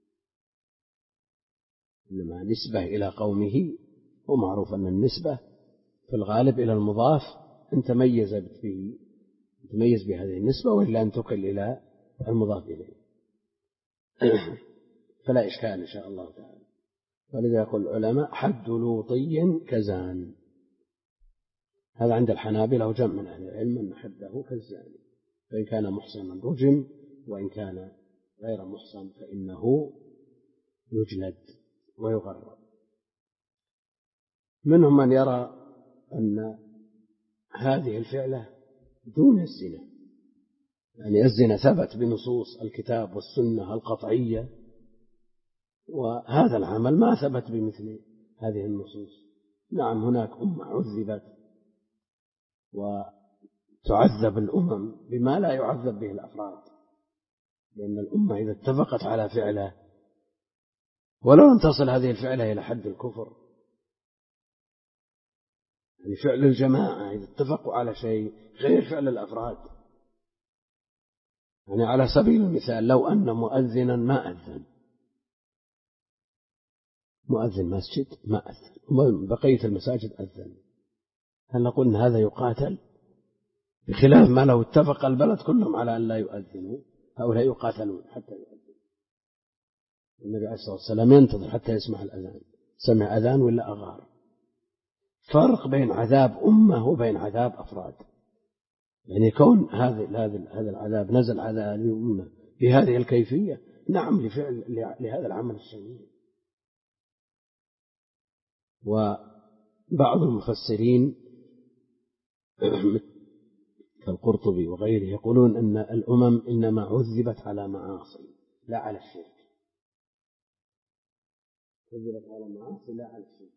إنما نسبة إلى قومه، ومعروف أن النسبة في الغالب إلى المضاف أن تميز به تميز بهذه النسبة، وإلا أن تقل إلى المضاف إليه. فلا إشكال إن شاء الله تعالى. ولذا يقول العلماء حد لوطي كزان. هذا عند الحنابلة وجمع من أهل العلم أن حده كالزاني، فإن كان محصنا رجم، وإن كان غير محصن فإنه يجلد ويغرب. منهم من يرى أن هذه الفعلة دون الزنا، يعني الزنا ثبت بنصوص الكتاب والسنة القطعية، وهذا العمل ما ثبت بمثل هذه النصوص. نعم، هناك أمة عذبت وتعذب الأمم بما لا يعذب به الأفراد، لأن الأمة إذا اتفقت على فعله ولو لم تصل هذه الفعلة إلى حد الكفر، يعني فعل الجماعة إذا اتفقوا على شيء غير فعل الأفراد. يعني على سبيل المثال، لو أن مؤذنا ما أذن، مؤذن مسجد ما أذن، بقية المساجد أذن، هل نقول أن هذا يقاتل؟ بخلاف ما لو اتفق البلد كلهم على أن لا يؤذنوا، هؤلاء يقاتلون حتى يؤذنوا. النبي عليه الصلاة والسلام ينتظر حتى يسمع الأذان، سمع أذان ولا أغار. فرق بين عذاب أمة وبين عذاب أفراد. يعني كون هذا هذا العذاب نزل على هذه الأمة بهذه الكيفية، نعم، لفعل لهذا العمل الشنيع. وبعض المفسرين كالقرطبي وغيره يقولون أن الأمم إنما عذبت على معاصي لا على الشرك. عذبت على معاصي لا على الشرك.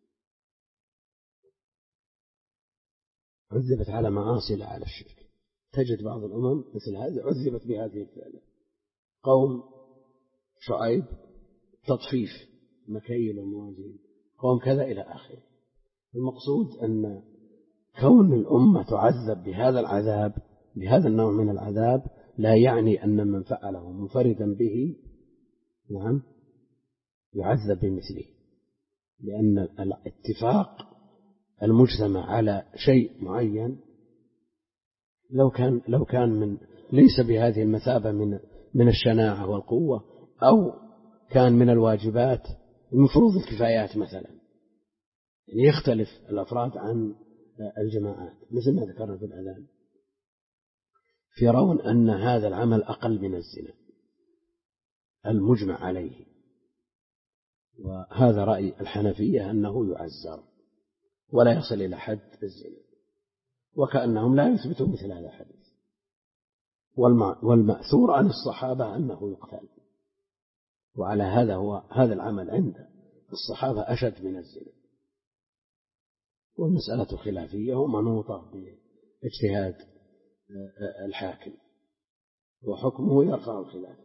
عذبت على معاصي لا على الشرك. تجد بعض الأمم مثل هذه عذبت بهذه الفعلة. قوم شعيب تطفيف مكيل وموازين، قوم كذا إلى آخره. المقصود أن كون الأمة تعذب بهذا العذاب، بهذا النوع من العذاب، لا يعني أن من فعله منفردا به نعم يعذب بمثله، لأن الاتفاق المجتمع على شيء معين لو كان لو كان من ليس بهذه المثابة من من الشناعة والقوة، أو كان من الواجبات المفروض الكفايات مثلا، يعني يختلف الأفراد عن الجماعات، مثل ما ذكرنا في الأذان، يرون أن هذا العمل أقل من الزنا المجمع عليه. وهذا رأي الحنفية أنه يعزر ولا يصل إلى حد الزنا، وكأنهم لا يثبتون مثل هذا الحديث. والمأثور عن الصحابة أنه يقتل، وعلى هذا هو هذا العمل عند الصحابة أشد من الزنا. والمسألة خلافية ومنوطة باجتهاد الحاكم، وحكمه يرفع الخلاف.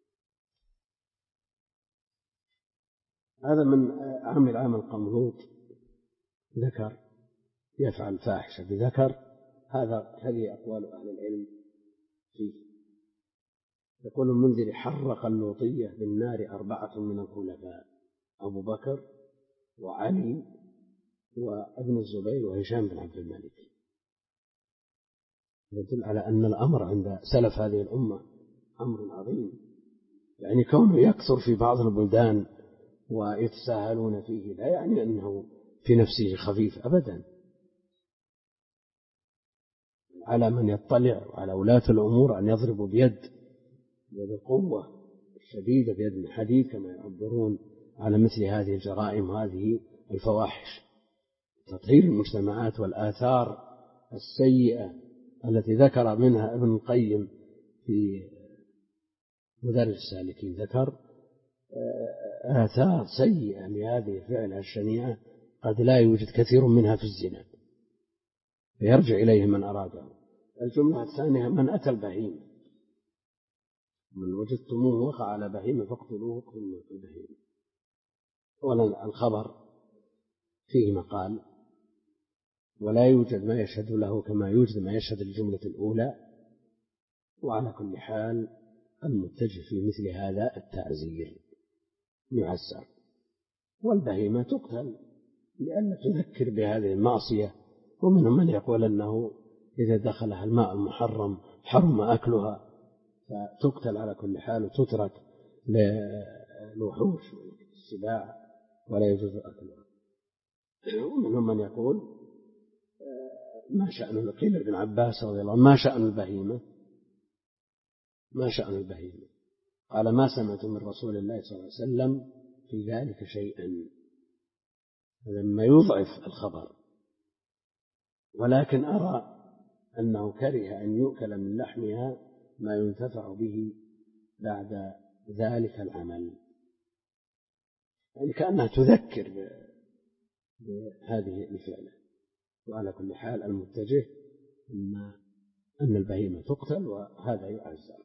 هذا من عمل عمل قوم لوط، ذكر يفعل فاحشة بذكر، هذا هذه أقوال أهل العلم فيه. يقول المنذر حرق اللوطية بالنار أربعة من الخلفاء، أبو بكر وعلي وابن الزبير وهشام بن عبد الملك. يدل على أن الأمر عند سلف هذه الأمة أمر عظيم، يعني كونه يكثر في بعض البلدان ويتساهلون فيه لا يعني أنه في نفسه خفيف أبدا. على من يطلع وعلى ولاة الأمور أن يضربوا بيد بيد القوة الشديدة، بيد الحديد كما يعبرون، على مثل هذه الجرائم وهذه الفواحش، تطهير المجتمعات والآثار السيئة التي ذكر منها ابن القيم في مدارج السالكين. ذكر آثار سيئة لهذه الفعلة الشنيعة قد لا يوجد كثير منها في الزنا، فيرجع إليه من أراده. الجملة الثانية: من أتى البهيمة، من وجدتموه وقع على بهيمة فاقتلوه اقتلوا البهيمة. أولا الخبر فيه مقال، ولا يوجد ما يشهد له كما يوجد ما يشهد للجملة الأولى، وعلى كل حال المتجه في مثل هذا التعزير يعزر. والبهيمة تقتل لأن تذكر بهذه المعصية، ومنهم من يقول أنه إذا دخلها الماء المحرم حرم أكلها، فتقتل على كل حال وتترك للوحوش والسباع ولا يجوز أكلها. ومنهم من يقول ما شأن، قيل ابن عباس رضي الله عنه: ما شأن البهيمة؟ ما شأن البهيمة؟ قال: ما سمعت من رسول الله صلى الله عليه وسلم في ذلك شيئا. لما يضعف الخبر، ولكن أرى أنه كره أن يؤكل من لحمها ما ينتفع به بعد ذلك العمل، يعني كأنها تذكر بهذه الفعلة. وعلى كل حال المتجه أن أن البهيمة تقتل وهذا يعزر.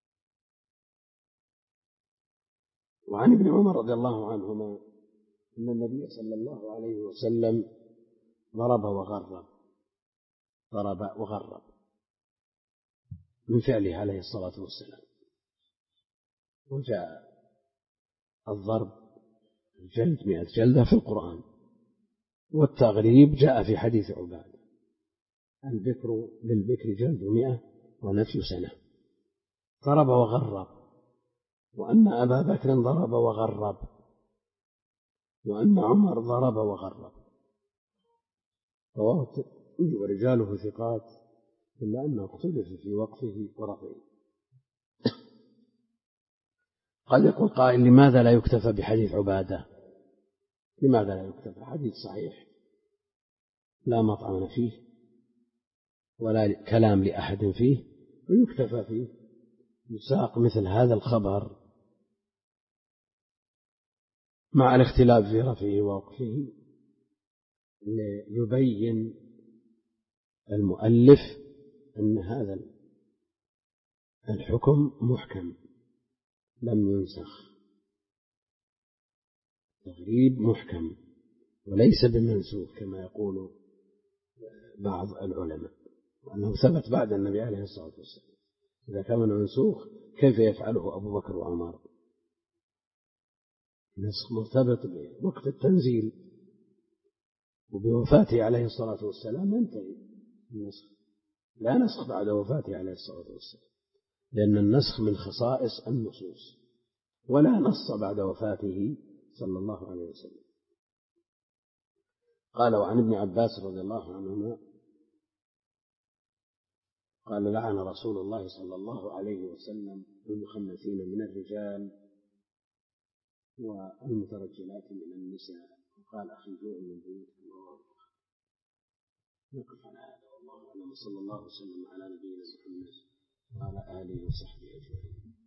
وعن ابن عمر رضي الله عنهما أن النبي صلى الله عليه وسلم ضرب وغرب ضرب وغرب من فعله عليه الصلاة والسلام. وجاء الضرب الجلد مئة جلدة في القرآن، والتغريب جاء في حديث عبادة: البكر للبكر جلد مئة ونفي سنة. ضرب وغرب، وأن أبا بكر ضرب وغرب، وأن عمر ضرب وغرب. رواه الترمذي ورجاله ثقات، إلا أنه اختلف في وقفه ورفعه. قد يقول قائل: لماذا لا يكتفى بحديث عبادة؟ لماذا لا يكتفى؟ حديث صحيح لا مطعن فيه ولا كلام لأحد فيه، ويكتفى فيه. يساق مثل هذا الخبر مع الاختلاف في رفعه ووقفه ليبين المؤلف أن هذا الحكم محكم لم ينسخ، تغريب محكم وليس بمنسوخ كما يقول بعض العلماء، وأنه ثبت بعد النبي عليه الصلاة والسلام. إذا كان منسوخ كيف يفعله أبو بكر وعمر؟ نسخ مرتبط بوقت التنزيل، وبوفاته عليه الصلاة والسلام ينتهي النسخ، لا نسخ بعد وفاته عليه الصلاة والسلام، لأن النسخ من خصائص النصوص، ولا نص بعد وفاته صلى الله عليه وسلم. قال: وعن ابن عباس رضي الله عنهما قال: لعن رسول الله صلى الله عليه وسلم المخنثين من الرجال والمترجلات من النساء، وقال: أخرجوهم من بيوتكم. نقف على هذا والله أعلم، صلى الله وسلم على نبينا محمد وعلى آله وصحبه أجمعين.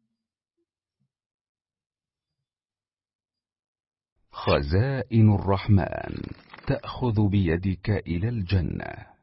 خزائن الرحمن تأخذ بيدك إلى الجنة.